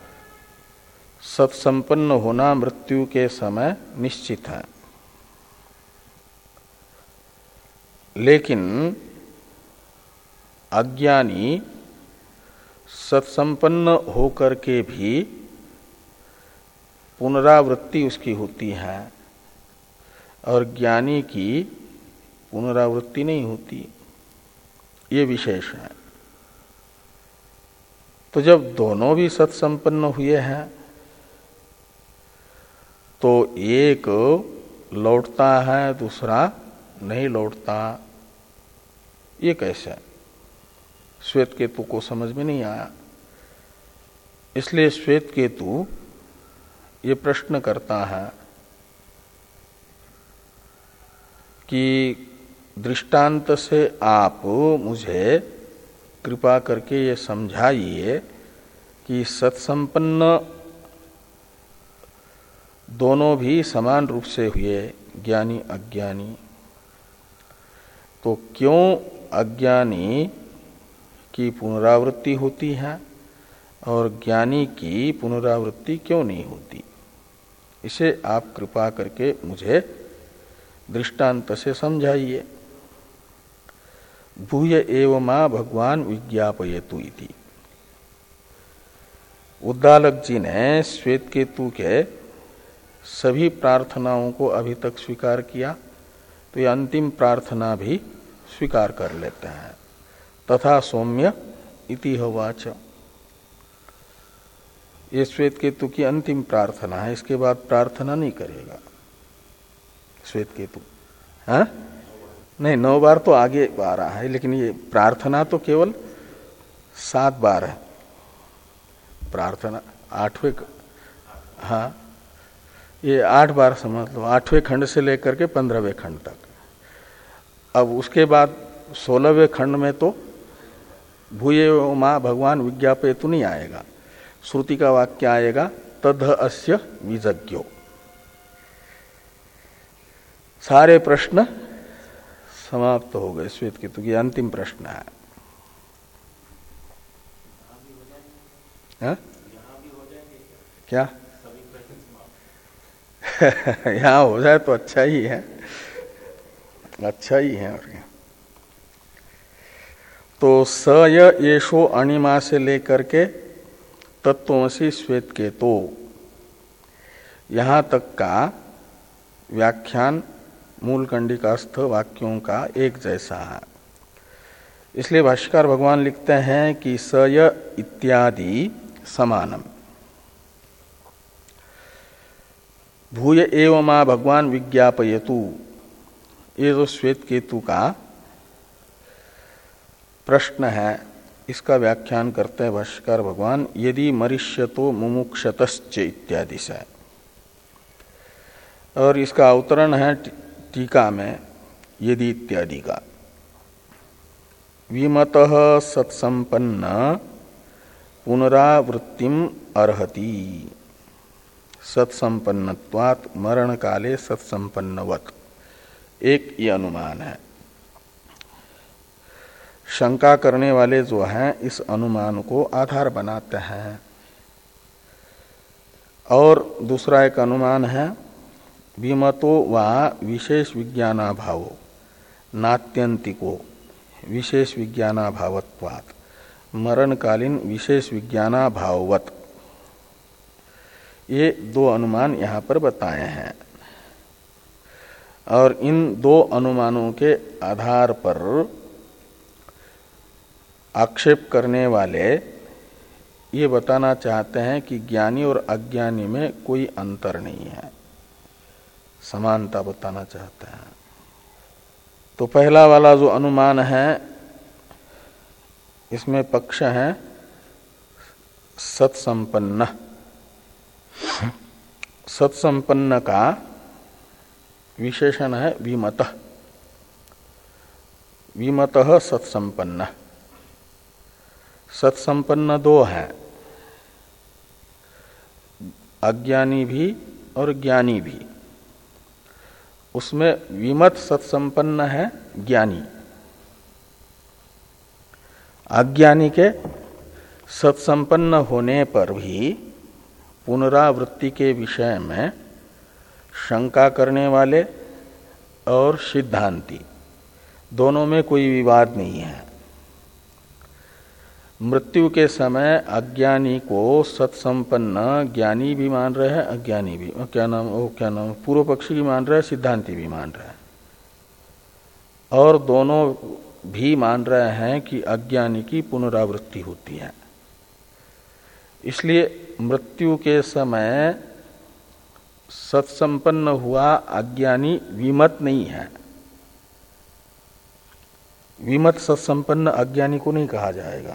सत्संपन्न होना मृत्यु के समय निश्चित है। लेकिन अज्ञानी सत्संपन्न होकर के भी पुनरावृत्ति उसकी होती है, और ज्ञानी की पुनरावृत्ति नहीं होती। ये विशेष है। तो जब दोनों भी सत्संपन्न हुए हैं तो एक लौटता है दूसरा नहीं लौटता, ये कैसे? श्वेत केतु को समझ में नहीं आया। इसलिए श्वेत केतु ये प्रश्न करता है कि दृष्टांत से आप मुझे कृपा करके ये समझाइए कि सत्संपन्न दोनों भी समान रूप से हुए, ज्ञानी अज्ञानी, तो क्यों अज्ञानी की पुनरावृत्ति होती है और ज्ञानी की पुनरावृत्ति क्यों नहीं होती? इसे आप कृपा करके मुझे दृष्टांत से समझाइए। भूय एव मा भगवान विज्ञापयतु इति। उद्दालक जी ने श्वेत केतु के सभी प्रार्थनाओं को अभी तक स्वीकार किया, तो ये अंतिम प्रार्थना भी स्वीकार कर लेते हैं। तथा सौम्य इति होवाच, ये श्वेत केतु की अंतिम प्रार्थना है, इसके बाद प्रार्थना नहीं करेगा श्वेत केतु। हाँ नहीं, नौ बार तो आगे आ रहा है, लेकिन ये प्रार्थना तो केवल सात बार है। प्रार्थना आठवें, हाँ ये आठ बार समझ लो, आठवें खंड से लेकर के पंद्रहवें खंड तक। अब उसके बाद सोलहवें खंड में तो भूये मां भगवान विज्ञापयतु नहीं आएगा, श्रुति का वाक्य आएगा तद अस्य विजज्ञो। सारे प्रश्न समाप्त हो गए श्वेत केतु की, अंतिम प्रश्न है। हा? क्या यहाँ हो जाए तो अच्छा ही है, अच्छा ही है। और क्या तो स य येषो अणिमा से लेकर के तत्वमसि श्वेत केतो यहाँ तक का व्याख्यान मूल कंडिकास्थ वाक्यों का एक जैसा है। इसलिए भाष्यकार भगवान लिखते हैं कि स य इत्यादि समानम। भूय एव मा भगवान विज्ञापयतु, ये जो श्वेत केतु का प्रश्न है, इसका व्याख्यान करते हैं भाष्यकार भगवान यदि मरिष्यतो मुमुक्षतश्च इत्यादि से। और इसका अवतरण है टीका में यदि इत्यादि का। विमतः सत्संपन्न पुनरावृत्तिम अर्हति, सत्संपन्नत्वात् मरण काले सत्संपन्नवत्, एक ये अनुमान है। शंका करने वाले जो हैं इस अनुमान को आधार बनाते हैं। और दूसरा एक अनुमान है विमतो वा विशेष विज्ञानाभावो नात्यंतिको विशेष विज्ञानाभावत्वात् मरणकालीन विशेष विज्ञानाभाववत्। ये दो अनुमान यहाँ पर बताए हैं। और इन दो अनुमानों के आधार पर आक्षेप करने वाले ये बताना चाहते हैं कि ज्ञानी और अज्ञानी में कोई अंतर नहीं है, समानता बताना चाहते हैं। तो पहला वाला जो अनुमान है इसमें पक्ष है सत्संपन्न। सत्संपन्न का विशेषण है विमतः, विमतः सत्संपन्न। सत्संपन्न दो हैं, अज्ञानी भी और ज्ञानी भी। उसमें विमत सत्संपन्न है ज्ञानी, अज्ञानी के सत्संपन्न होने पर भी पुनरावृत्ति के विषय में शंका करने वाले और सिद्धांती दोनों में कोई विवाद नहीं है। मृत्यु के समय अज्ञानी को सत्संपन्न ज्ञानी भी मान रहे हैं, अज्ञानी भी, क्या नाम वो क्या नाम पूर्व पक्षी भी मान रहे हैं, सिद्धांती भी मान रहे हैं। और दोनों भी मान रहे हैं कि अज्ञानी की पुनरावृत्ति होती है। इसलिए मृत्यु के समय सत्संपन्न हुआ अज्ञानी विमत नहीं है। विमत सत्संपन्न अज्ञानी को नहीं कहा जाएगा।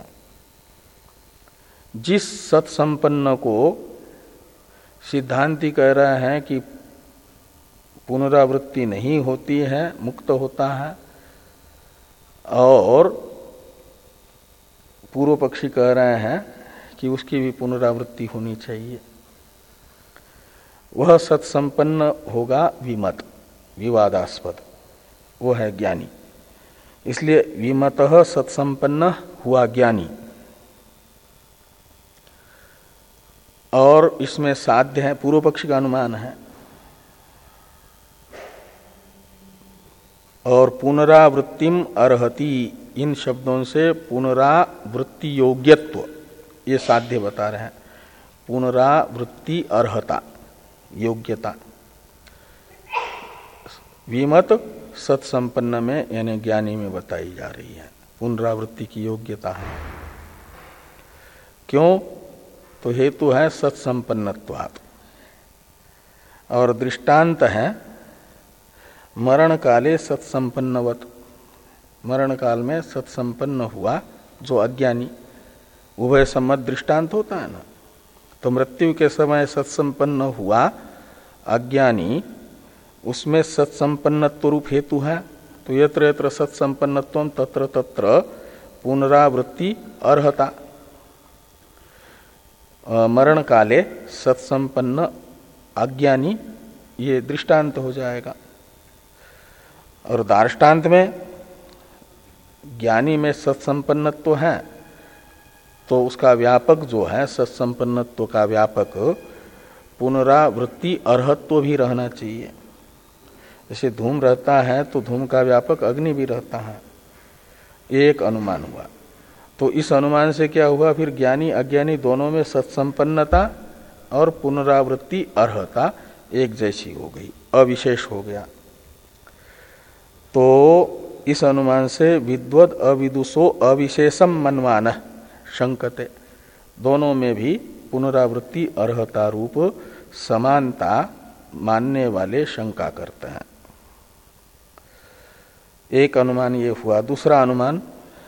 जिस सत्संपन्न को सिद्धांती कह रहे हैं कि पुनरावृत्ति नहीं होती है, मुक्त होता है, और पूर्व पक्षी कह रहे हैं कि उसकी भी पुनरावृत्ति होनी चाहिए, वह सत्संपन्न होगा विमत, विवादास्पद, वो है ज्ञानी। इसलिए विमतः सत्संपन्न हुआ ज्ञानी। और इसमें साध्य है, पूर्व पक्षी का अनुमान है। और पुनरावृत्तिम अर्हति इन शब्दों से पुनरावृत्ति योग्यत्व ये साध्य बता रहे हैं। पुनरावृत्ति अर्हता योग्यता विमत सत्संपन्न में यानी ज्ञानी में बताई जा रही है, पुनरावृत्ति की योग्यता है। क्यों? तो हेतु है सत्संपन्नत्वात् और दृष्टांत है मरण काले सत्संपन्नवत। मरण काल में सत्संपन्न हुआ जो अज्ञानी, उभय सम्मत दृष्टांत होता है ना। तो मृत्यु के समय सत्संपन्न हुआ अज्ञानी, उसमें सत्संपन्नत्व रूप हेतु है। तो यत्र यत्र सत्संपन्नत्वं तत्र तत्र पुनरावृत्ति अर्हता। मरण काले सत्संपन्न अज्ञानी ये दृष्टांत हो जाएगा। और दार्ष्टान्त में ज्ञानी में सत्संपन्नत्व है तो उसका व्यापक जो है सत्संपन्नत्व का व्यापक पुनरावृत्ति अर्हत्व भी रहना चाहिए। जैसे धूम रहता है तो धूम का व्यापक अग्नि भी रहता है, एक अनुमान हुआ। तो इस अनुमान से क्या हुआ, फिर ज्ञानी अज्ञानी दोनों में सत्संपन्नता और पुनरावृत्ति अर्हता एक जैसी हो गई, अविशेष हो गया। तो इस अनुमान से विद्वद अविदुषो अविशेषम मनमान शंकते, दोनों में भी पुनरावृत्ति अर्हता रूप समानता मानने वाले शंका करते हैं। एक अनुमान ये हुआ। दूसरा अनुमान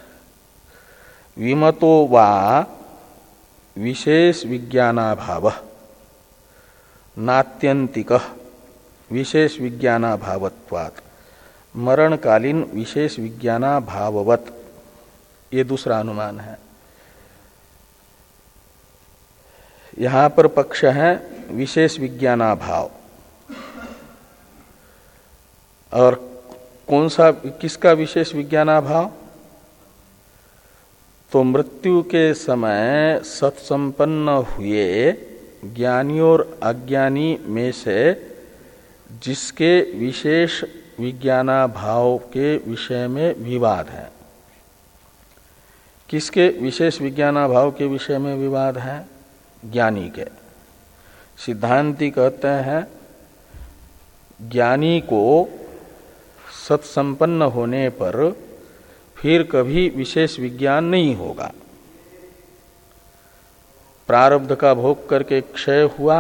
विमतो वा विशेष विज्ञानाभाव नात्यंतिक विशेष विज्ञानाभावत्वात् मरणकालीन विशेष विज्ञानाभाववत्, ये दूसरा अनुमान है। यहां पर पक्ष है विशेष विज्ञानाभाव। और कौन सा, किसका विशेष विज्ञानाभाव? तो मृत्यु के समय सत्संपन्न हुए ज्ञानी और अज्ञानी में से जिसके विशेष विज्ञानाभाव के विषय में विवाद है। किसके विशेष विज्ञानाभाव के विषय में विवाद है? ज्ञानी के। सिद्धांती कहते हैं ज्ञानी को सत्संपन्न होने पर फिर कभी विशेष विज्ञान नहीं होगा। प्रारब्ध का भोग करके क्षय हुआ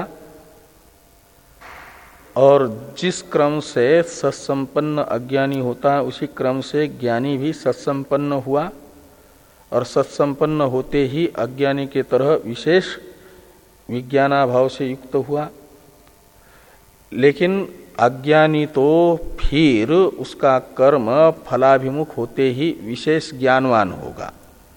और जिस क्रम से सत्संपन्न अज्ञानी होता है उसी क्रम से ज्ञानी भी सत्संपन्न हुआ और सत्संपन्न होते ही अज्ञानी के तरह विशेष विज्ञानाभाव से युक्त हुआ। लेकिन अज्ञानी तो फिर उसका कर्म फलाभिमुख होते ही विशेष ज्ञानवान होगा,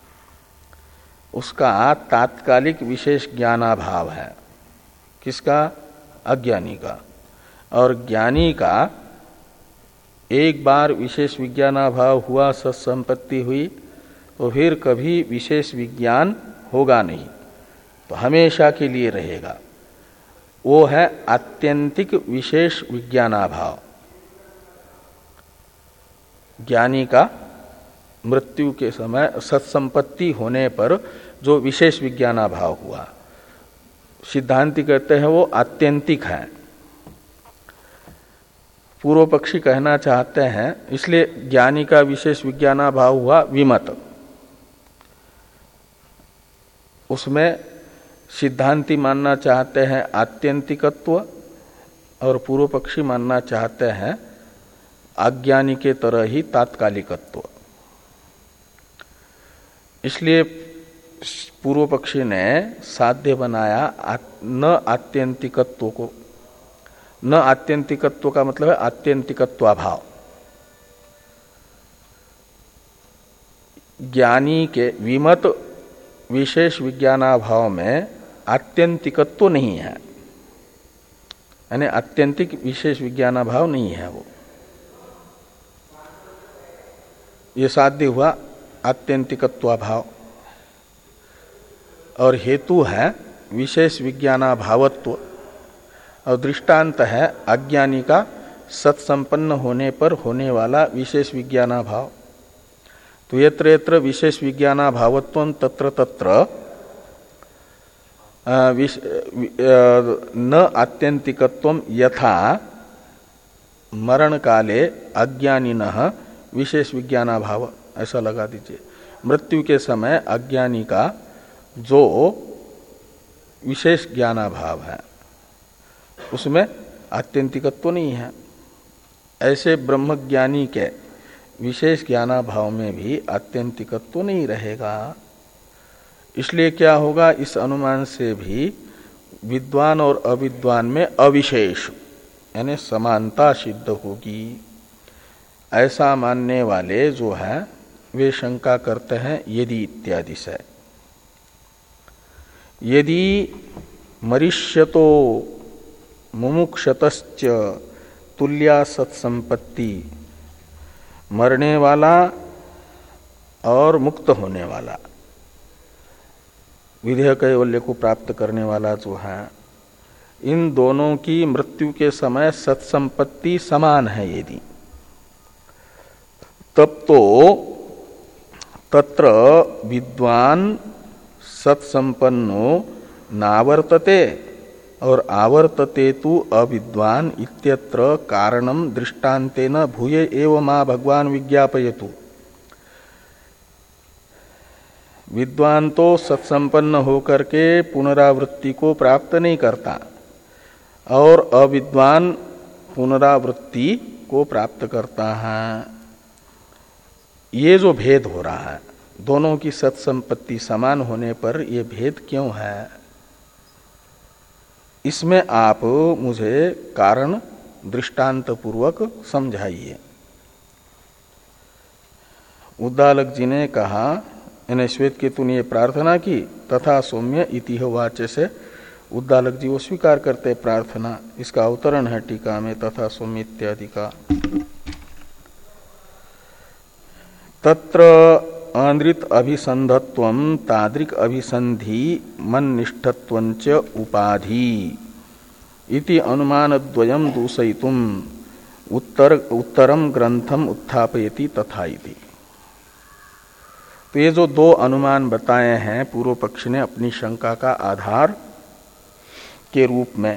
उसका तात्कालिक विशेष ज्ञानाभाव है। किसका? अज्ञानी का। और ज्ञानी का एक बार विशेष विज्ञानाभाव हुआ, सत्संपत्ति हुई, तो फिर कभी विशेष विज्ञान होगा नहीं, तो हमेशा के लिए रहेगा। वो है आत्यंतिक विशेष विज्ञानाभाव। ज्ञानी का मृत्यु के समय सत्संपत्ति होने पर जो विशेष विज्ञानाभाव हुआ, सिद्धांती कहते हैं वो आत्यंतिक है। पूर्व पक्षी कहना चाहते हैं इसलिए ज्ञानी का विशेष विज्ञानाभाव हुआ विमत, उसमें सिद्धांती मानना चाहते हैं आत्यंतिकत्व और पूर्व पक्षी मानना चाहते हैं अज्ञानी के तरह ही तात्कालिकत्व। इसलिए पूर्व पक्षी ने साध्य बनाया न आत्यंतिकत्व को। न आत्यंतिकत्व का मतलब है आत्यंतिकत्वाभाव। ज्ञानी के विमत विशेष विज्ञानाभाव में आत्यंतिकत्व नहीं है, यानी आत्यंतिक विशेष विज्ञानाभाव नहीं है। वो ये साध्य हुआ आत्यंतिकत्वाभाव और हेतु है विशेष विज्ञानाभावत्व और दृष्टांत है अज्ञानी का सत्संपन्न होने पर होने वाला विशेष विज्ञानाभाव। तो यत्र यत्र विशेष विज्ञाना भावत्वं तत्र तत्र न आत्यंतिकत्वम यथा मरण काले अज्ञानिनः विशेष विज्ञाना भाव, ऐसा लगा दीजिए। मृत्यु के समय अज्ञानी का जो विशेष ज्ञाना भाव है उसमें आत्यंतिकत्व नहीं है, ऐसे ब्रह्मज्ञानी के विशेष ज्ञाना भाव में भी आत्यंतिकत्व नहीं रहेगा। इसलिए क्या होगा, इस अनुमान से भी विद्वान और अविद्वान में अविशेष यानी समानता सिद्ध होगी। ऐसा मानने वाले जो है वे शंका करते हैं यदि इत्यादि से। यदि मरिष्यतो मुमुक्षतश्च तुल्या सत्संपत्ति, मरने वाला और मुक्त होने वाला, विधेय कैवल्य को प्राप्त करने वाला जो है, इन दोनों की मृत्यु के समय सत्संपत्ति समान है यदि, तब तो तत्र विद्वान सत्संपन्नो नावर्तते और आवर्तते तु अविद्वान इत्यत्र कारणम दृष्टान्तेन भूय एव मा भगवान विज्ञापयतु। विद्वान तो सत्संपन्न होकर के पुनरावृत्ति को प्राप्त नहीं करता और अविद्वान पुनरावृत्ति को प्राप्त करता है। ये जो भेद हो रहा है, दोनों की सत्संपत्ति समान होने पर यह भेद क्यों है, इसमें आप मुझे कारण दृष्टांत पूर्वक समझाइए। उद्दालक जी ने कहा, यानी श्वेत केतु ने प्रार्थना की, तथा सौम्य इतिह वाच्य से उद्दालक जी वो स्वीकार करते प्रार्थना। इसका अवतरण है टीका में, तथा सौम्य इत्यादि का। तत्र आंद्रित अभिसंधत्वं तादृक अभिसंधि मन्निष्ठत्वंच उपाधि इति अनुमानद्वयं दूषयितुम उत्तर उत्तरम ग्रंथम उत्थापयति तथा इति। तो ये जो दो अनुमान बताए हैं पूर्व पक्ष ने अपनी शंका का आधार के रूप में,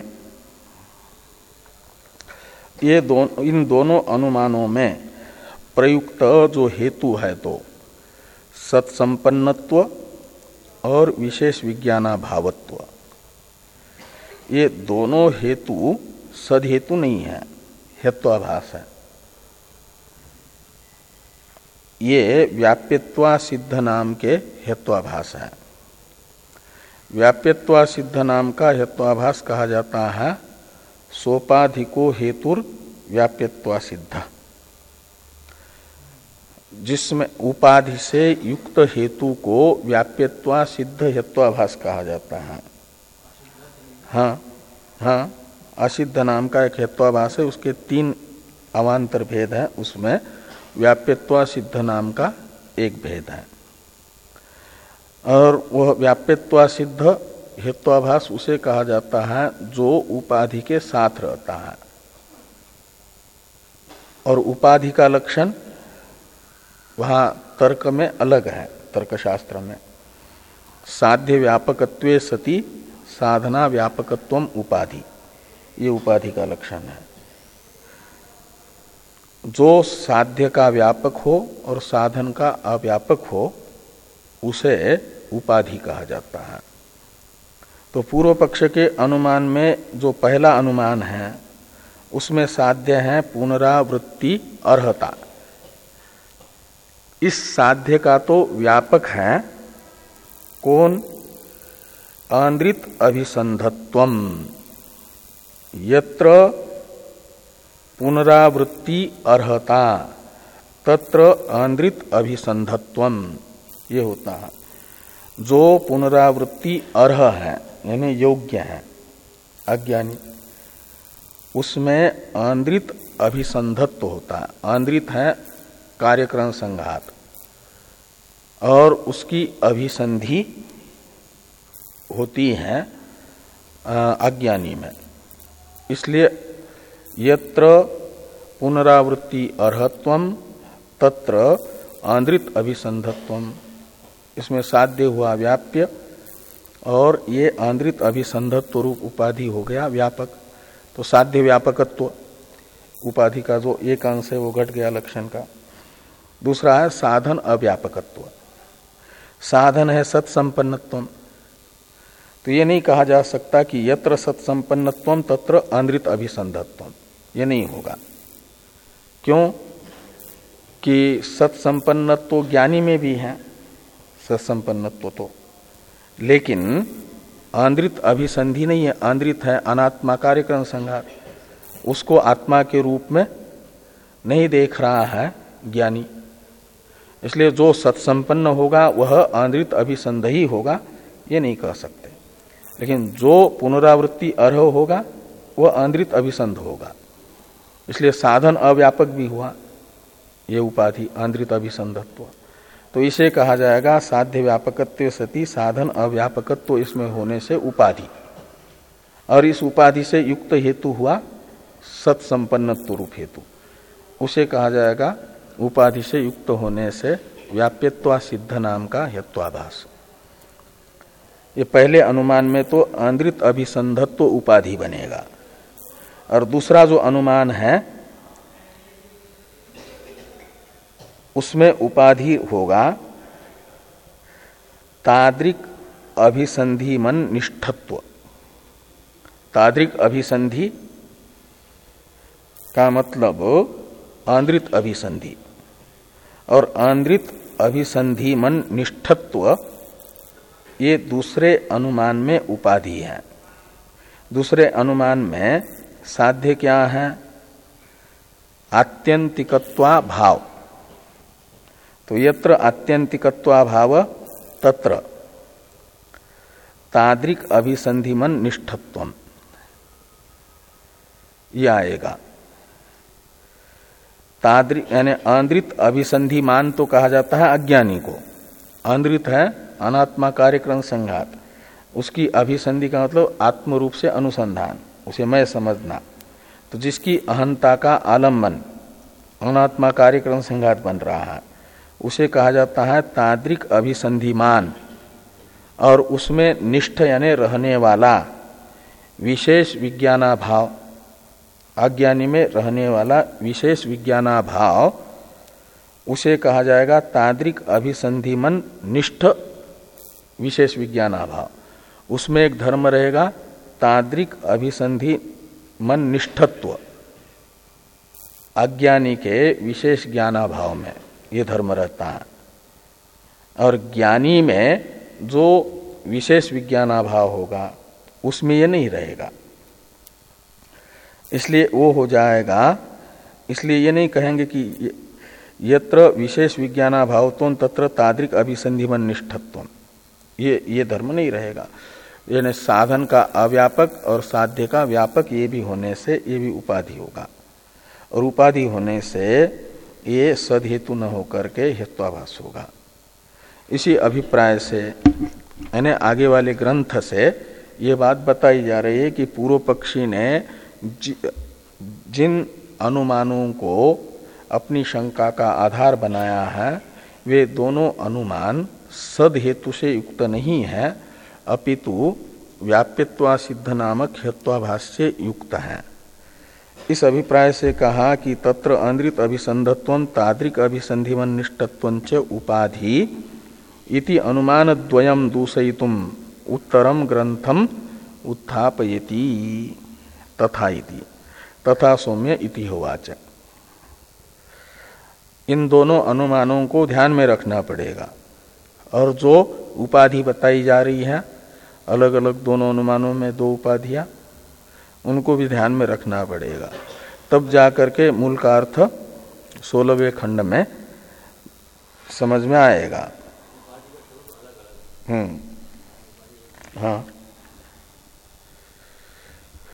ये दो, इन दोनों अनुमानों में प्रयुक्त जो हेतु है तो सत्संपन्नत्व और विशेष विज्ञाना भावत्व, ये दोनों हेतु सदहेतु नहीं है, हेत्वाभास है। ये व्याप्यत्वा सिद्ध नाम के हेत्वाभास है। व्याप्यत्वा सिद्ध नाम का हेत्वाभास कहा जाता है सोपाधिको हेतुर व्याप्यत्वा सिद्ध, जिसमें उपाधि से युक्त हेतु को व्याप्यत्वा सिद्ध हेत्वाभास कहा जाता है। हाँ हाँ, असिद्ध नाम का एक हेत्वाभास है, उसके तीन अवान्तर भेद है, उसमें व्याप्यत्वा सिद्ध नाम का एक भेद है। और वह व्याप्यत्वा सिद्ध हेत्वाभास उसे कहा जाता है जो उपाधि के साथ रहता है। और उपाधि का लक्षण वहाँ तर्क में अलग है, तर्कशास्त्र में साध्य व्यापकत्वे सति साधना व्यापकत्वम उपाधि, ये उपाधि का लक्षण है। जो साध्य का व्यापक हो और साधन का अव्यापक हो उसे उपाधि कहा जाता है। तो पूर्व पक्ष के अनुमान में जो पहला अनुमान है उसमें साध्य है पुनरावृत्ति अर्हता। इस साध्य का तो व्यापक है कौन? आंद्रित अभिसंधत्वम, यत्र पुनरावृत्ति अर्हता तत्र आंद्रित अभिसंधत्वम, ये होता है जो पुनरावृत्ति अर्ह है यानी योग्य है अज्ञानी, उसमें आंद्रित अभिसंधत्व होता है। आंद्रित है कार्यक्रम संघात और उसकी अभिसंधि होती है अज्ञानी में। इसलिए यत्र पुनरावृत्ति अर्हत्वम तत्र आंद्रित अभिसंधत्वम, इसमें साध्य हुआ व्याप्य और ये आंद्रित अभिसंधत्व रूप उपाधि हो गया व्यापक। तो साध्य व्यापकत्व उपाधि का जो एक अंश है वो घट गया लक्षण का। दूसरा है साधन अव्यापकत्व। साधन है सत्संपन्नत्वम, तो ये नहीं कहा जा सकता कि यत्र सत्संपन्नत्वम तत्र आंद्रित अभिसंधत्वम, ये नहीं होगा। क्यों कि सत्संपन्नत्व ज्ञानी में भी है सत्संपन्नत्व तो, लेकिन आंद्रित अभिसंधि नहीं है। आंद्रित है अनात्मा कार्यक्रम संघात, उसको आत्मा के रूप में नहीं देख रहा है ज्ञानी, इसलिए जो सत्संपन्न होगा वह आंद्रित अभिसंध ही होगा, ये नहीं कह सकते। लेकिन जो पुनरावृत्ति अर्ह होगा वह आंद्रित अभिसंध होगा, इसलिए साधन अव्यापक भी हुआ ये उपाधि आंद्रित अभिसंधत्व। तो इसे कहा जाएगा साध्य व्यापकत्व सति साधन अव्यापकत्व इसमें होने से उपाधि, और इस उपाधि से युक्त हेतु हुआ सत्संपन्नत्व रूप हेतु, उसे कहा जाएगा उपाधि से युक्त होने से व्याप्यत्वा सिद्ध नाम का हेत्वाभास। ये पहले अनुमान में तो आंद्रित अभिसंधत्व उपाधि बनेगा, और दूसरा जो अनुमान है उसमें उपाधि होगा ताद्रिक अभिसंधि मन निष्ठत्व। ताद्रिक अभिसंधि का मतलब आंद्रित अभिसंधि, और आंद्रित अभिसंधि मन निष्ठत्व ये दूसरे अनुमान में उपाधि है। दूसरे अनुमान में साध्य क्या है? आत्यंतिकत्वा भाव। तो यत्र आत्यंतिकत्वा भाव तत्र ताद्रिक अभिसंधि मन निष्ठत्वम, ये आएगा। ताद्रिक यानी आंद्रित अभिसंधिमान तो कहा जाता है अज्ञानी को। आंद्रित है अनात्मा कार्यक्रम संघात, उसकी अभिसंधि का मतलब आत्म रूप से अनुसंधान, उसे मैं समझना। तो जिसकी अहंता का आलम्बन अनात्मा कार्यक्रम संघात बन रहा है उसे कहा जाता है ताद्रिक अभिसंधिमान, और उसमें निष्ठ यानी रहने वाला विशेष विज्ञानाभाव, अज्ञानी में रहने वाला विशेष विज्ञानाभाव, उसे कहा जाएगा ताद्रिक अभिसंधि मन निष्ठ विशेष विज्ञानाभाव। उसमें एक धर्म रहेगा ताद्रिक अभिसंधि मन निष्ठत्व, अज्ञानी के विशेष ज्ञानाभाव में ये धर्म रहता है, और ज्ञानी में जो विशेष विज्ञानाभाव होगा उसमें ये नहीं रहेगा, इसलिए वो हो जाएगा। इसलिए ये नहीं कहेंगे कि यत्र विशेष विज्ञानाभावत्वं तत्र ताद्रिक अभिसंधिमन निष्ठत्वम्, ये ये धर्म नहीं रहेगा। यानी साधन का अव्यापक और साध्य का व्यापक ये भी होने से ये भी उपाधि होगा, और उपाधि होने से ये सदहेतु न होकर के हेत्वाभास होगा। इसी अभिप्राय से यानी आगे वाले ग्रंथ से ये बात बताई जा रही है कि पूर्व पक्षी ने जिन अनुमानों को अपनी शंका का आधार बनाया है वे दोनों अनुमान सद हेतु से युक्त नहीं है, अपितु व्याप्यत्वा सिद्ध नामक हेत्वाभास से युक्त है। इस अभिप्राय से कहा कि तत्र आंद्रित अभिसंधत्वं ताद्रिक अभिसंधिमन निष्ठत्वं च उपाधि इति अनुमान द्वयं दूषयितुम उत्तरम ग्रंथम उत्थापयति तथा इति तथा सौम्य इति होवाच। इन दोनों अनुमानों को ध्यान में रखना पड़ेगा, और जो उपाधि बताई जा रही है अलग अलग दोनों अनुमानों में दो उपाधियां, उनको भी ध्यान में रखना पड़ेगा, तब जाकर के मूल का अर्थ सोलहवें खंड में समझ में आएगा। हम्म हाँ